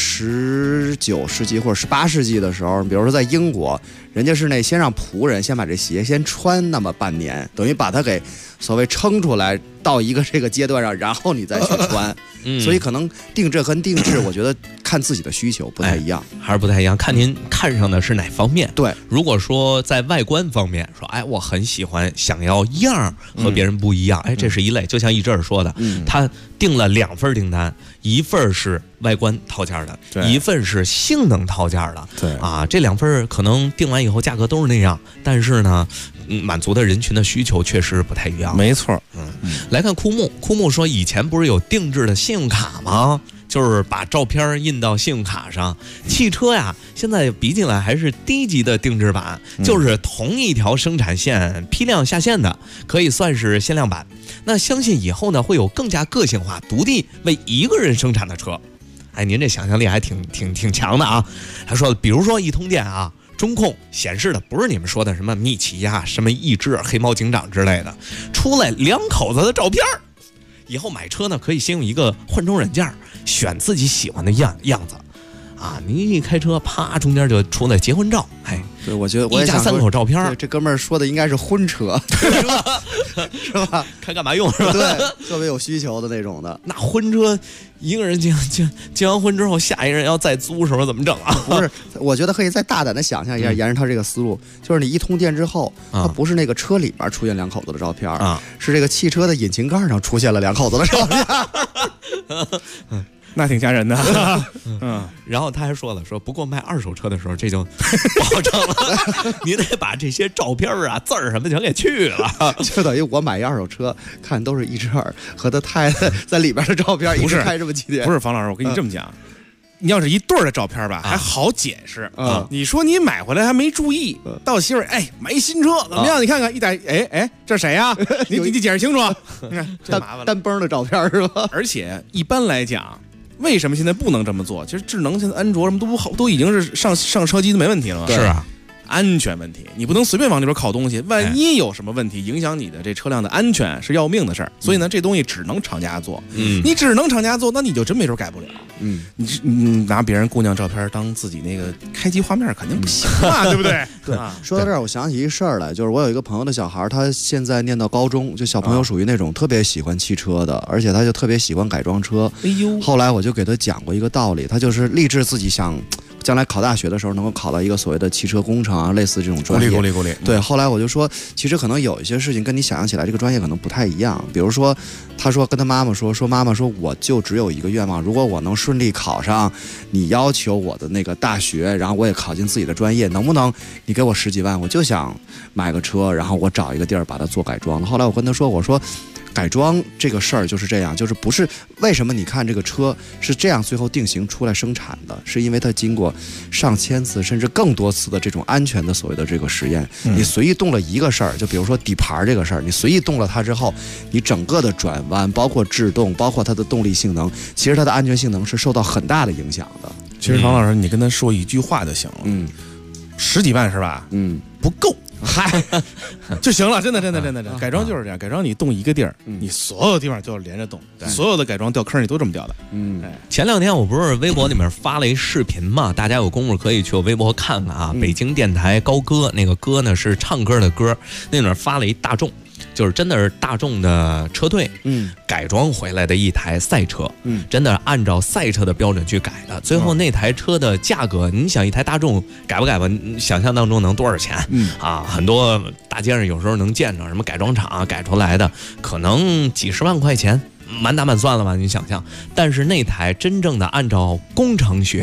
19世纪或者18世纪的时候，比如说在英国，人家是那先让仆人先把这鞋先穿那么半年，等于把它给所谓撑出来到一个这个阶段上，然后你再去穿。所以可能定制和定制，我觉得看自己的需求不太一样， 还是不太一样，看您看上的是哪方面。 对， 如果说在外观方面说，我很喜欢，想要样和别人不一样，这是一类。就像一阵说的，他订了2份订单，一份是外观套件的，一份是性能套件的。 对啊，这2份可能订完以后价格都是那样，但是呢，满足的人群的需求确实不太一样。 没错。 来看枯木说，以前不是有定制的信用卡吗？就是把照片印到信用卡上。汽车呀，现在比起来还是低级的定制版，就是同一条生产线批量下线的，可以算是限量版。那相信以后呢，会有更加个性化、独立为一个人生产的车。您这想象力还挺强的啊。他说，比如说一通电啊，中控显示的不是你们说的什么米奇呀、什么逸致、黑猫警长之类的，出来2口子的照片。以后买车呢，可以先用一个换装软件选自己喜欢的样子，啊，你一开车，啪，中间就出来结婚照， 对，我觉得一家3口照片。 这哥们儿说的应该是婚车，是吧？ 看干嘛用是吧？ 对，特别有需求的那种的。 那婚车一个人结完婚之后，下一个人要再租时候怎么整啊？ 不是，我觉得可以再大胆的想象一下，沿着他这个思路，就是你一通电之后，它不是那个车里边出现2口子的照片是这个汽车的引擎盖上出现了2口子的照片。 那挺吓人的。 然后他还说了，不过卖2手车的时候这就保证了，你得把这些照片字儿什么全给去了， 就等于我买一2手车，看都是一只耳和他太太在里边的照片，一直拍这么几天。 不是房老师，我跟你这么讲，你要是一对儿的照片吧，还好解释。你说你买回来还没注意，到媳妇儿买一新车怎么样？你看看一打这谁呀？你解释清楚。你看这麻烦了， 单崩的照片是吧？ 而且一般来讲，为什么现在不能这么做？其实智能现在安卓什么都已经是上车机都没问题了嘛。 是啊。 安全问题，你不能随便往里边拷东西，万一有什么问题影响你的这车辆的安全，是要命的事儿。所以呢，这东西只能厂家做。你只能厂家做，那你就真没准改不了。你拿别人姑娘照片当自己那个开机画面，肯定不行嘛，对不对？ 对。说到这儿，我想起一事儿来，就是我有一个朋友的小孩，他现在念到高中，就小朋友属于那种特别喜欢汽车的，而且他就特别喜欢改装车。后来我就给他讲过一个道理，他就是立志自己想将来考大学的时候能够考到一个所谓的汽车工程啊，类似这种专业。 鼓励。 对，后来我就说，其实可能有一些事情跟你想象起来这个专业可能不太一样。比如说，他说跟他妈妈说妈妈说，我就只有一个愿望，如果我能顺利考上你要求我的那个大学，然后我也考进自己的专业，能不能你给我10几万，我就想买个车，然后我找一个地儿把它做改装。后来我跟他说，我说改装这个事儿就是这样，就是不是为什么你看这个车是这样最后定型出来生产的，是因为它经过上千次甚至更多次的这种安全的所谓的这个实验。你随意动了一个事儿，就比如说底盘这个事儿，你随意动了它之后，你整个的转弯，包括制动，包括它的动力性能，其实它的安全性能是受到很大的影响的。 其实房老师，你跟他说一句话就行了。10几万是吧？不够。嗨，就行了，真的，改装就是这样，改装你动一个地儿，你所有地方就要连着动，所有的改装掉坑你都这么掉的。 前2天我不是微博里面发了一视频嘛，大家有功夫可以去我微博看看啊。北京电台高歌，那个歌呢是唱歌的歌，那哪发了一大众。就是真的是大众的车队，改装回来的一台赛车，真的按照赛车的标准去改的。最后那台车的价格，你想一台大众改不改吧？想象当中能多少钱？很多大街上有时候能见着什么改装厂改出来的，可能几10万块钱，满打满算了吧？你想象。但是那台真正的按照工程学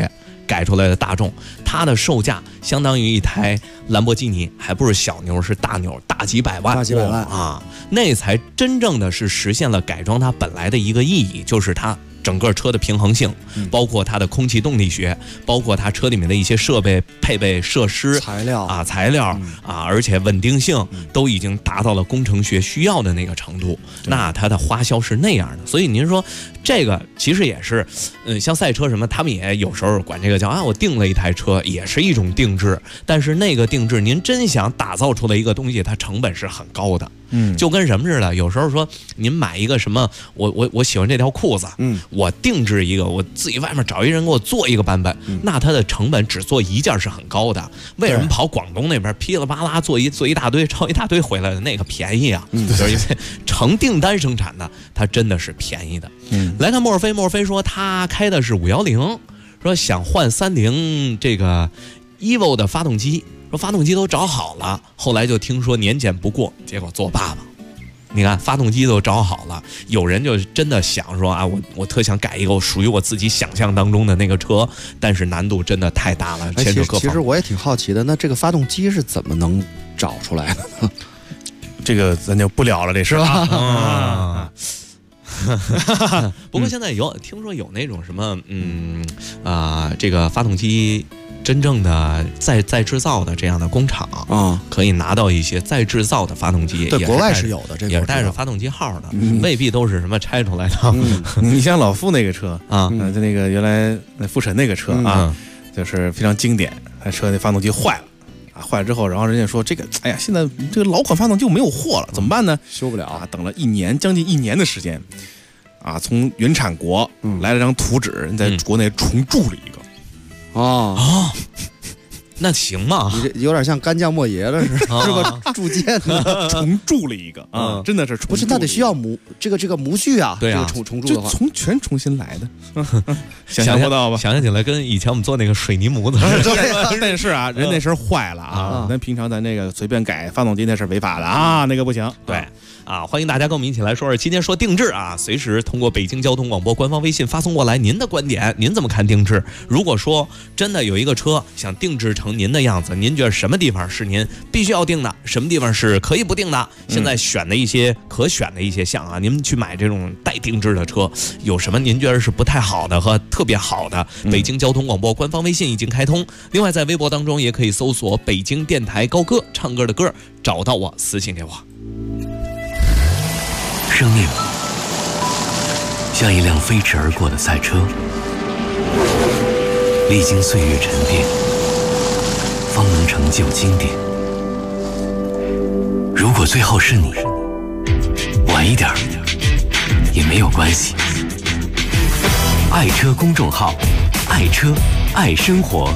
改出来的大众，它的售价相当于一台兰博基尼，还不是小牛，是大牛，大几百万， 大几百万啊，那才真正的是实现了改装它本来的一个意义，就是它整个车的平衡性，包括它的空气动力学，包括它车里面的一些设备配备设施材料啊，而且稳定性都已经达到了工程学需要的那个程度，那它的花销是那样的。所以您说这个其实也是，像赛车什么，他们也有时候管这个叫我订了一台车，也是一种定制，但是那个定制您真想打造出来一个东西，它成本是很高的。就跟什么似的，有时候说您买一个什么，我喜欢这条裤子，我定制一个，我自己外面找一人给我做一个版本，那它的成本只做一件是很高的。为什么跑广东那边噼里啪啦做一大堆，抄一大堆回来的那个便宜啊？就是因为成订单生产的，它真的是便宜的。来看墨菲说他开的是510，说想换30这个 Evo 的发动机。说发动机都找好了，后来就听说年检不过，结果作罢了。你看发动机都找好了，有人就真的想说我特想改一个属于我自己想象当中的那个车，但是难度真的太大了，牵扯各方。 其实我也挺好奇的，那这个发动机是怎么能找出来的呢？ 这个咱就不聊了，这事吧。不过现在听说有那种什么这个发动机真正的再制造的这样的工厂可以拿到一些再制造的发动机， 对，国外是有的， 也是带着发动机号的，未必都是什么拆出来的。 你像老傅那个车就那个原来那富神那个车就是非常经典，那车那发动机坏了。坏了之后，然后人家说这个，哎呀，现在这个老款发动机就没有货了，怎么办呢？ 修不了等了将近一年的时间，从原产国来了张图纸，人在国内重铸了一个。 那行吗？ 你这有点像干将莫邪了，是吧？铸剑的重铸了一个真的是不是？那得需要这个模具啊， 对啊， 这个重铸的话， 全重新来的，想象不到吧？ 想象起来跟以前我们做那个水泥模子， 但是人那时候坏了咱平常咱那个随便改发动机那是违法的那个不行。 对。欢迎大家跟我们一起来说说，今天说定制随时通过北京交通广播官方微信发送过来您的观点，您怎么看定制？如果说真的有一个车想定制成您的样子，您觉得什么地方是您必须要定的，什么地方是可以不定的？现在选的一些可选的一些项您们去买这种带定制的车，有什么您觉得是不太好的和特别好的？北京交通广播官方微信已经开通，另外在微博当中也可以搜索北京电台高歌唱歌的歌，找到我私信给我。 生命像一辆飞驰而过的赛车，历经岁月沉淀，方能成就经典。如果最后是你，晚一点也没有关系。爱车公众号，爱车爱生活，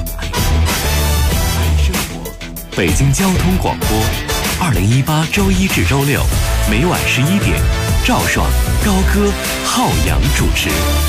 北京交通广播，2018周一至周六每晚11点。赵爽、高歌、浩洋主持。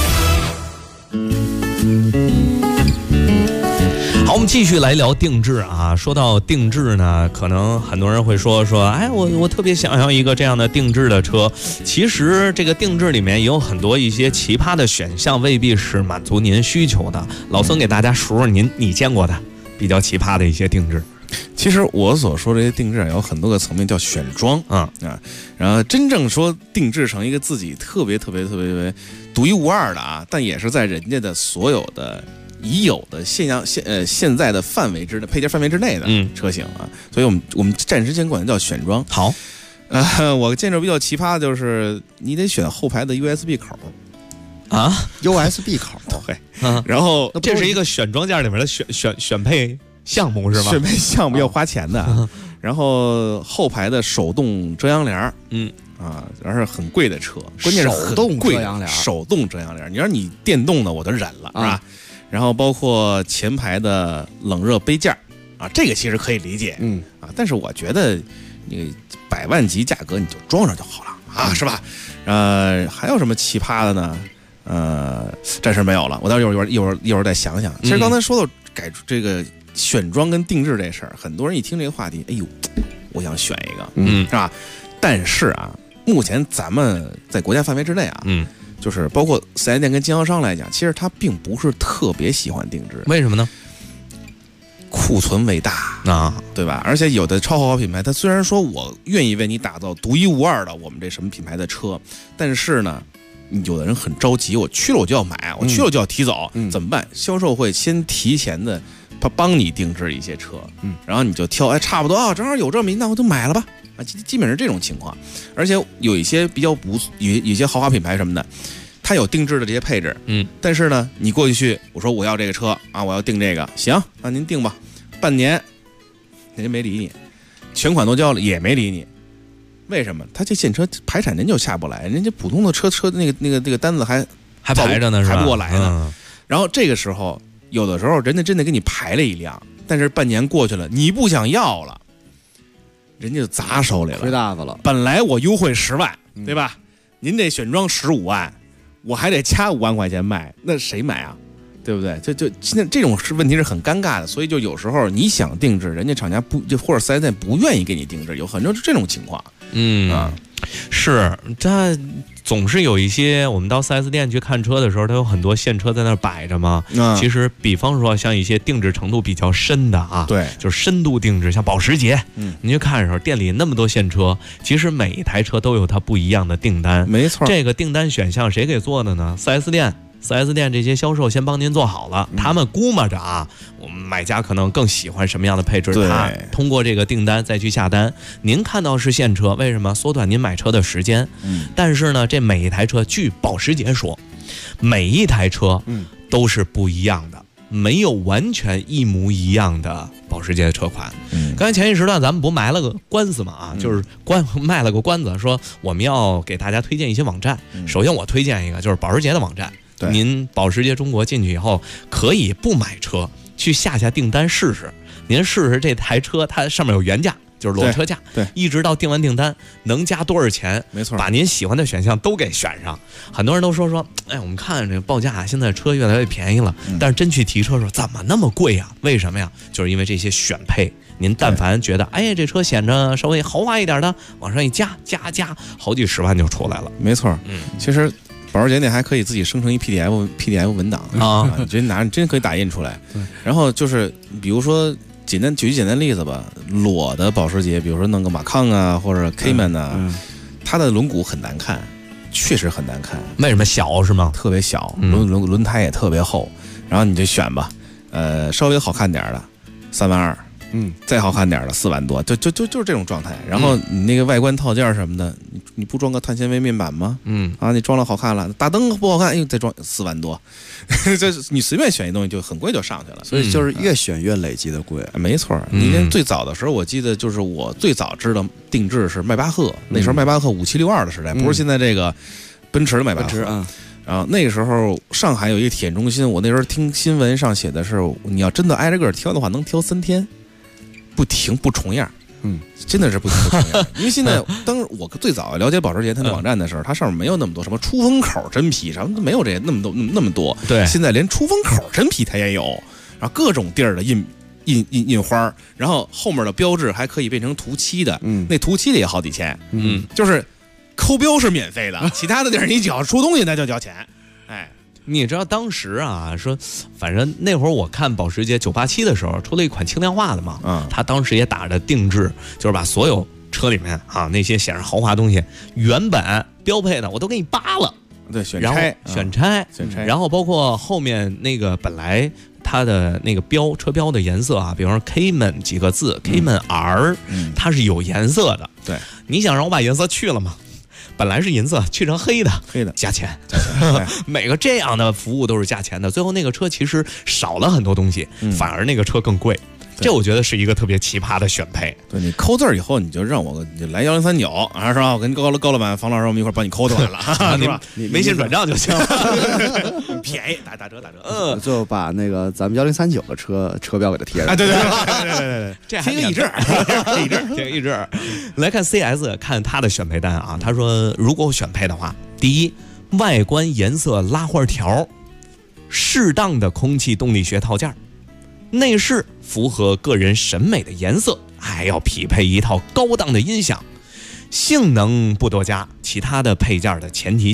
好，我们继续来聊定制说到定制呢，可能很多人会说，我特别想要一个这样的定制的车。其实这个定制里面也有很多一些奇葩的选项，未必是满足您需求的。老孙给大家数数你见过的比较奇葩的一些定制。 其实我所说的这些定制有很多个层面，叫选装然后真正说定制成一个自己特别独一无二的但也是在人家的所有的已有的现在的范围之内配件范围之内的车型所以我们暂时先管它叫选装。 好， 我见着比较奇葩的就是你得选后排的 USB 口 ，USB 口， 对，然后这是一个选装件里面的选配项目是吧？ 选配项目要花钱的，然后后排的手动遮阳帘，然后很贵的车，关键是手动遮阳帘， 手动遮阳帘，你让你电动的我都忍了，是吧？然后包括前排的冷热杯架，这个其实可以理解，但是我觉得你100万级价格你就装上就好了是吧？还有什么奇葩的呢？暂时没有了，我到一会儿再想想。其实刚才说到改这个选装跟定制这事儿，很多人一听这个话题，哎呦，我想选一个，是吧？但是目前咱们在国家范围之内就是包括4S店跟经销商来讲，其实他并不是特别喜欢定制。 为什么呢？ 库存为大啊， 对吧？而且有的超豪华品牌，它虽然说我愿意为你打造独一无二的我们这什么品牌的车，但是呢，有的人很着急，我去了我就要买，我去了就要提走，怎么办？销售会先提前的他帮你定制一些车，然后你就挑，哎，差不多啊，正好有这么一，那我就买了吧。啊，基本是这种情况。而且有一些比较有一些豪华品牌什么的，它有定制的这些配置，但是呢，你过去我说我要这个车啊，我要定这个，行，那您定吧。半年，人家没理你，全款都交了也没理你，为什么？他这现车排产人就下不来，人家普通的车那个单子还排着呢，是吧？ 排不过来呢。然后这个时候，有的时候人家真的给你排了一辆，但是半年过去了，你不想要了，人家就砸手里了， 亏大发了。 本来我优惠10万，对吧？您这选装15万，我还得加5万块钱卖，那谁买啊？对不对？就现在这种问题是很尴尬的，所以就有时候你想定制，人家厂家不就或者4S店不愿意给你定制，有很多是这种情况。 是这总是有一些，我们到4S店去看车的时候，它有很多现车在那儿摆着嘛。其实，比方说像一些定制程度比较深的啊， 对， 就是深度定制，像保时捷，你去看的时候，店里那么多现车，其实每一台车都有它不一样的订单。 没错， 这个订单选项谁给做的呢？4S店这些销售先帮您做好了，他们估摸着啊，我们买家可能更喜欢什么样的配置，他通过这个订单再去下单。您看到是现车，为什么？缩短您买车的时间。但是呢，这每一台车，据保时捷说，每一台车都是不一样的，没有完全一模一样的保时捷的车款。刚才前一时段咱们不埋了个官司嘛啊，就是卖了个关子，说我们要给大家推荐一些网站。首先我推荐一个就是保时捷的网站。您保时捷中国进去以后，可以不买车，去下订单试试。您试试这台车，它上面有原价，就是裸车价， 对， 一直到订完订单能加多少钱， 没错， 把您喜欢的选项都给选上。很多人都说，哎，我们看这个报价，现在车越来越便宜了，但是真去提车的时候，怎么那么贵呀？为什么呀？就是因为这些选配。您但凡觉得，哎，这车显着稍微豪华一点的，往上一加，好几10万就出来了。 没错，其实。保时捷那还可以自己生成一 PDF 文档啊，你真可以打印出来。然后就是比如说举简单例子吧，裸的保时捷，比如说弄个马康啊或者 Cayman 啊，它的轮毂很难看，确实很难看。 为什么？小是吗？ 特别小，轮胎也特别厚。然后你就选吧，稍微好看点的3万2。再好看点的4万多，就是这种状态。然后你那个外观套件什么的，你不装个碳纤维面板吗？你装了好看了，大灯不好看，再装4万多，这你随便选一东西就很贵就上去了。 所以就是越选越累积的贵。 没错，你连最早的时候，我记得就是我最早知道定制是迈巴赫，那时候迈巴赫5762的时代，不是现在这个奔驰的迈巴赫啊。然后那个时候上海有一个体验中心，我那时候听新闻上写的是，你要真的挨着个挑的话，能挑3天。不停不重样，真的是不停不重样。因为现在当我最早了解保时捷它的网站的时候，它上面没有那么多什么出风口真皮，什么都没有，这那么多。 对， 现在连出风口真皮它也有，然后各种地儿的印花，然后后面的标志还可以变成涂漆的，那涂漆的也好几千，就是抠标是免费的，其他的地儿你只要出东西那就交钱，哎。 你知道当时啊，说反正那会儿我看保时捷987的时候，出了一款轻量化的嘛，他当时也打着定制，就是把所有车里面啊那些显示豪华东西，原本标配的我都给你扒了， 对，选拆，然后包括后面那个本来它的那个车标的颜色啊，比方说 Cayman 几个字，Cayman R，它是有颜色的， 对， 你想让我把颜色去了吗？本来是银色，去成黑的加钱，每个这样的服务都是加钱的。最后那个车其实少了很多东西，反而那个车更贵。这我觉得是一个特别奇葩的选配。 对，你抠字儿以后，你就让我就来1039啊，是吧？我跟高老板房老师我们一块儿帮你抠就完了，是吧？ 你微信转账就行了， 便宜打折。 就把那个咱们1039的车标给它贴上。 对， 这还挺一致。来看 CS 看他的选配单啊，他说如果选配的话，第一，外观颜色拉花条，适当的空气动力学套件。内饰符合个人审美的颜色，还要匹配一套高档的音响，性能不多加，其他的配件的前提下，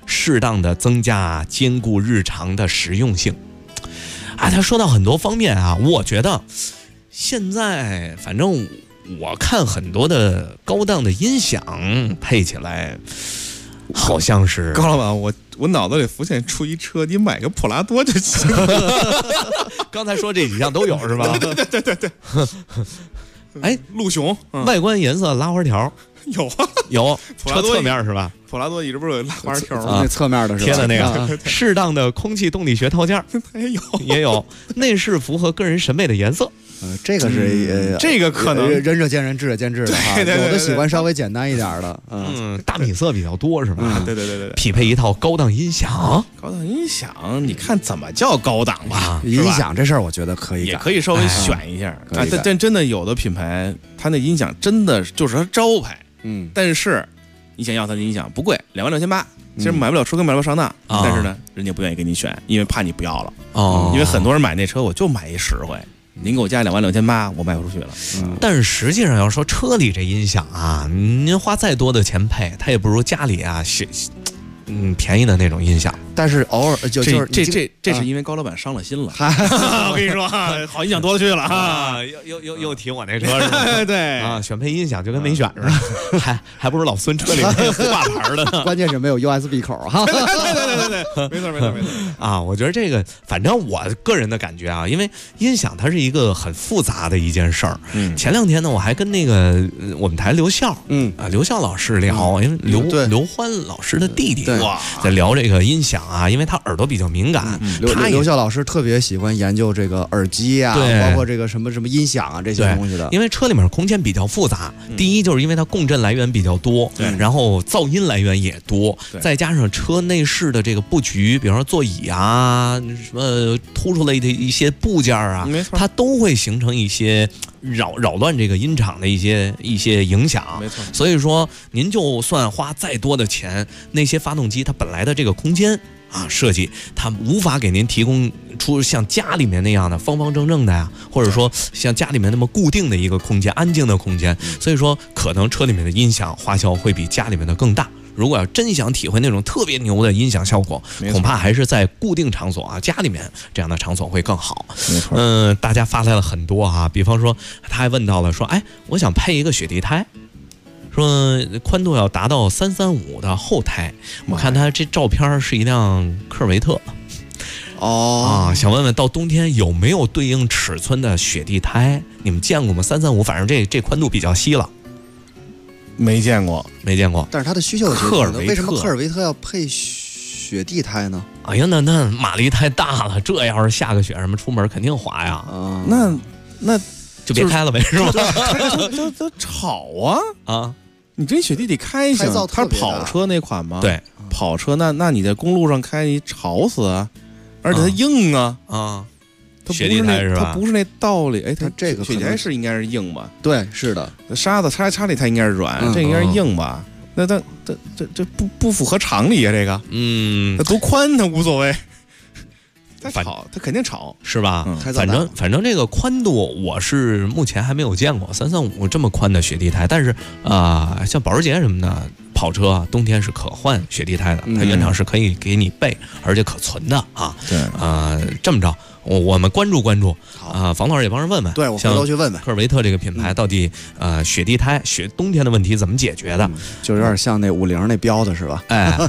适当的增加兼顾日常的实用性。他说到很多方面啊，我觉得现在反正我看很多的高档的音响配起来，好像是高老板，我脑子里浮现出一车，你买个普拉多就行。 刚才说这几项都有是吧？ 对。 哎， 陆雄， 外观颜色拉花条有啊， 有普拉多侧面是吧？ 普拉多一直不是有拉花条吗？ 那侧面的是吧？ 贴的那个适当的空气动力学套件也有内饰符合个人审美的颜色。 这个是这个可能仁者见仁，智者见智的哈。有的喜欢稍微简单一点的， 大米色比较多是吧？ 对， 匹配一套高档音响。 高档音响，你看怎么叫高档吧？ 音响这事儿，我觉得可以， 也可以稍微选一下。但真的有的品牌，它那音响真的就是它招牌，但是你想要它的音响不贵，26800，其实买不了车跟买不了桑塔，但是呢，人家不愿意给你选，因为怕你不要了。因为很多人买那车，我就买一实惠。您给我加22800，我卖不出去了。 但是实际上要说车里这音响啊，您花再多的钱配，它也不如家里啊便宜的那种音响。 但是偶尔就是这是因为高老板伤了心了。我跟你说，好音响多了去了啊！ 又提我那车是吧？ 对啊，选配音响就跟没选似的，还不如老孙车里那个挂牌的。 关键是没有 USB 口哈。 对，没错啊！我觉得这个，反正我个人的感觉啊，因为音响它是一个很复杂的一件事儿。前2天呢，我还跟那个我们台刘笑，刘笑老师聊，因为刘欢老师的弟弟在聊这个音响。因为他耳朵比较敏感， 刘笑老师特别喜欢研究这个耳机啊，包括这个什么音响啊这些东西的。 因为车里面空间比较复杂，第一就是因为它共振来源比较多，然后噪音来源也多，再加上车内饰的这个布局，比方说座椅啊，什么凸出来的一些部件啊，它都会形成一些扰乱这个音场的一些影响。 没错， 所以说您就算花再多的钱，那些发动机它本来的这个空间设计，它无法给您提供出像家里面那样的方方正正的呀，或者说像家里面那么固定的一个空间，安静的空间。所以说，可能车里面的音响花销会比家里面的更大。如果要真想体会那种特别牛的音响效果，恐怕还是在固定场所家里面这样的场所会更好。大家发来了很多比方说他还问到了说，我想配一个雪地胎。说宽度要达到335的后胎，我看他这照片是一辆科尔维特。想问问到冬天有没有对应尺寸的雪地胎？你们见过吗？335，反正这宽度比较稀了。 没见过。 但是它的需求为什么科尔维特要配雪地胎呢？ 哎呀，那马力太大了，这要是下个雪什么出门肯定滑呀。 那就别开了呗，是吧？ 这吵啊！你这雪地里开行，它是跑车那款吗？ 对， 跑车那你在公路上开，你吵死啊！而且它硬啊！ 雪地胎是吧？ 它不是那道理。 它这个雪地胎应该是硬吧？ 对，是的。 沙子擦里它应该是软，这应该是硬吧？那这不符合常理啊！这个，它多宽它无所谓。它吵，它肯定吵， 是吧？反正这个宽度我是目前还没有见过335这么宽的雪地胎，但是像保时捷什么的跑车冬天是可换雪地胎的，它原厂是可以给你备，而且可存的啊。 对， 这么着，我们关注房老师也帮人问问， 对，我回头去问问科尔维特这个品牌到底雪地胎冬天的问题怎么解决的？ 就有点像那50那标的是吧？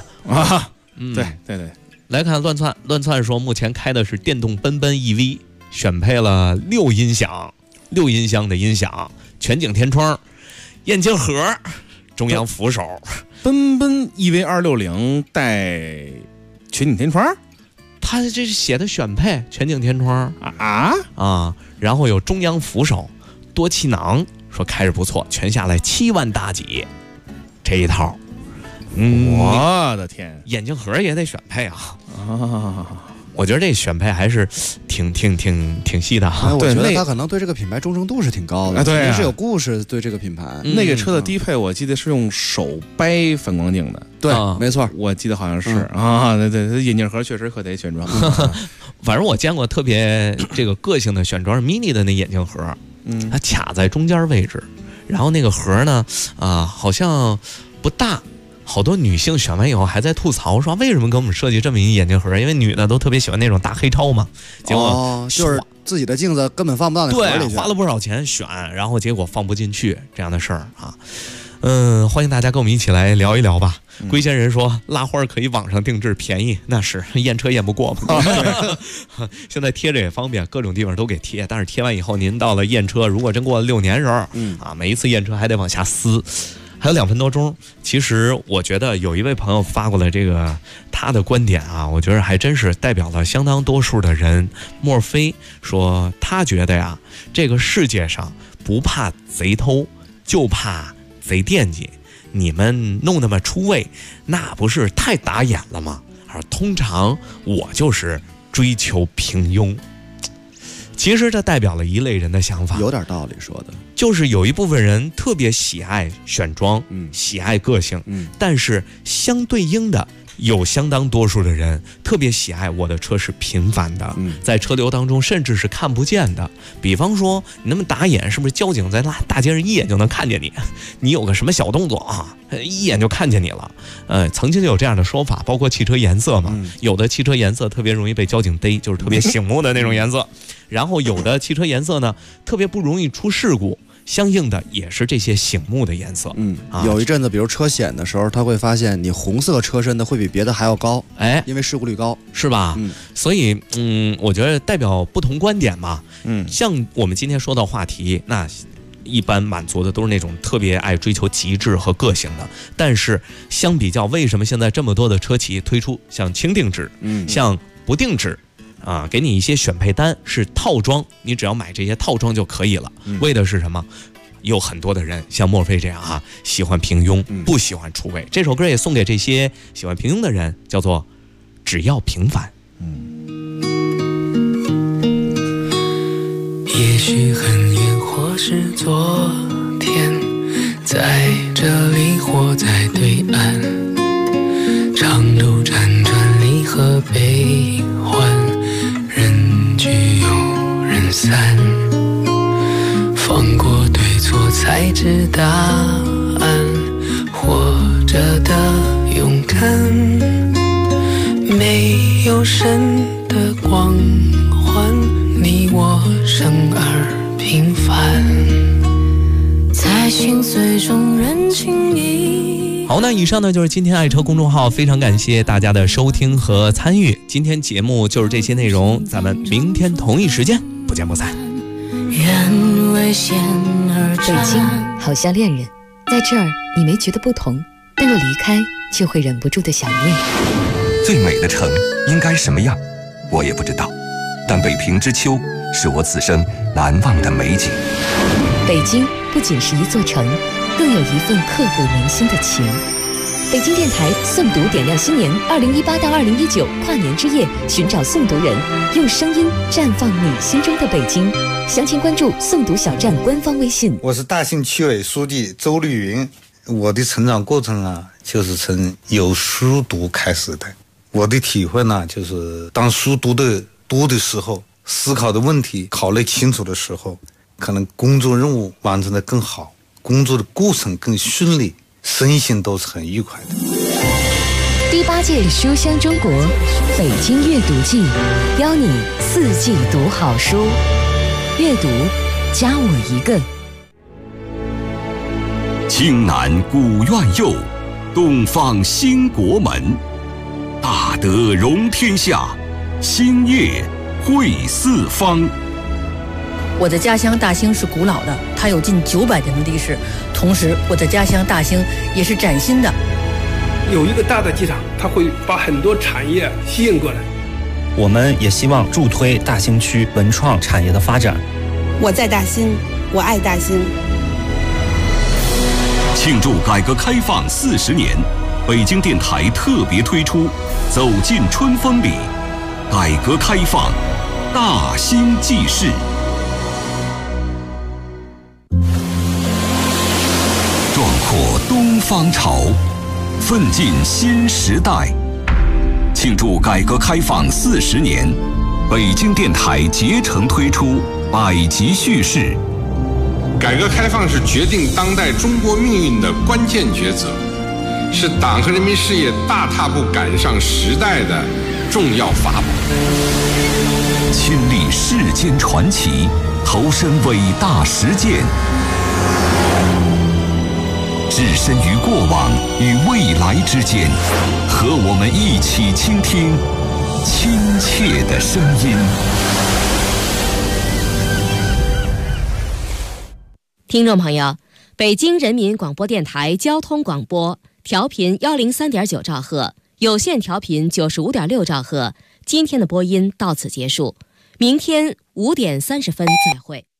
对。 来看乱窜说，目前开的是电动奔奔 EV， 选配了6音箱的音响，全景天窗，眼镜盒，中央扶手。 奔奔 EV 260带全景天窗， 它这是写的选配全景天窗然后有中央扶手，多气囊，说开着不错，全下来7万大几，这一套。 我的天， 眼镜盒也得选配我觉得这选配还是挺细的我觉得他可能对这个品牌忠诚度是挺高的， 对， 是有故事对这个品牌。 那个车的低配我记得是用手掰反光镜的， 对，没错， 我记得好像是对，眼镜盒确实可得选装。 反正我见过特别这个个性的选装 mini 的那眼镜盒，它卡在中间位置，然后那个盒呢好像不大。 好多女性选完以后还在吐槽说，为什么给我们设计这么一眼镜盒？因为女的都特别喜欢那种大黑超嘛。结果就是自己的镜子根本放不到那盒里去， 对，花了不少钱选，然后结果放不进去这样的事儿啊。欢迎大家跟我们一起来聊一聊吧。龟仙人说拉花可以网上定制，便宜，那是验车验不过嘛。现在贴着也方便，各种地方都给贴，但是贴完以后您到了验车，如果真过了6年时候，每一次验车还得往下撕，还有2分多钟。其实我觉得有一位朋友发过来这个他的观点啊，我觉得还真是代表了相当多数的人。莫非说他觉得呀，这个世界上不怕贼偷，就怕贼惦记，你们弄那么出位，那不是太打眼了吗？而通常我就是追求平庸。其实这代表了一类人的想法， 有点道理说的， 就是有一部分人特别喜爱选装，喜爱个性，但是相对应的有相当多数的人特别喜爱我的车是平凡的，在车流当中甚至是看不见的。比方说你那么打眼，是不是交警在大街上一眼就能看见你？你有个什么小动作啊，一眼就看见你了。曾经就有这样的说法，包括汽车颜色嘛，有的汽车颜色特别容易被交警逮，就是特别醒目的那种颜色。然后有的汽车颜色呢特别不容易出事故，相应的也是这些醒目的颜色。 有一阵子比如车险的时候，他会发现你红色车身的会比别的还要高，因为事故率高， 是吧？所以我觉得代表不同观点嘛。像我们今天说到话题，那一般满足的都是那种特别爱追求极致和个性的。但是相比较，为什么现在这么多的车企推出像轻定制，像不定制给你一些选配单是套装，你只要买这些套装就可以了。为的是什么？有很多的人像莫非这样喜欢平庸，不喜欢出位。这首歌也送给这些喜欢平庸的人，叫做只要平凡。 也许很远，或是昨天，在这里或在对岸，长路辗转，离合悲欢，人聚又人散，放过对错才知答案，活着的勇敢，没有神的光环，你我生而平凡，在心碎中认清你。 好，那以上呢就是今天爱车公众号，非常感谢大家的收听和参与。今天节目就是这些内容，咱们明天同一时间不见不散。 人为险而战。 北京好像恋人，在这儿你没觉得不同，但若离开就会忍不住的想念。 最美的城应该什么样，我也不知道，但北平之秋是我此生难忘的美景。 北京不仅是一座城，更有一份刻骨铭心的情。北京电台诵读点亮新年2018到2019跨年之夜，寻找诵读人，用声音绽放你心中的北京。详情关注诵读小站官方微信。 我是大兴区委书记周丽云。我的成长过程啊，就是从有书读开始的。我的体会呢，就是当书读的多的时候，思考的问题考虑清楚的时候，可能工作任务完成的更好，工作的过程更顺利，身心都是很愉快的。 第8届书香中国北京阅读季，邀你4季读好书，阅读加我一个。 青南古院右，东方兴国门，大德容天下，兴业惠四方。 我的家乡大兴是古老的，它有近900年的历史，同时我的家乡大兴也是崭新的。 有一个大的机场，它会把很多产业吸引过来。 我们也希望助推大兴区文创产业的发展。 我在大兴，我爱大兴。 庆祝改革开放40年，北京电台特别推出《走进春风里》，改革开放大兴纪事。壮阔东方潮，奋进新时代。庆祝改革开放40年，北京电台竭诚推出100集叙事。 改革开放是决定当代中国命运的关键抉择， 是党和人民事业大踏步赶上时代的重要法宝。 亲历世间传奇，投身伟大实践，置身于过往与未来之间，和我们一起倾听亲切的声音。 听众朋友，北京人民广播电台交通广播调频103.9兆赫，有线调频95.6兆赫。今天的播音到此结束，明天5点30分再会。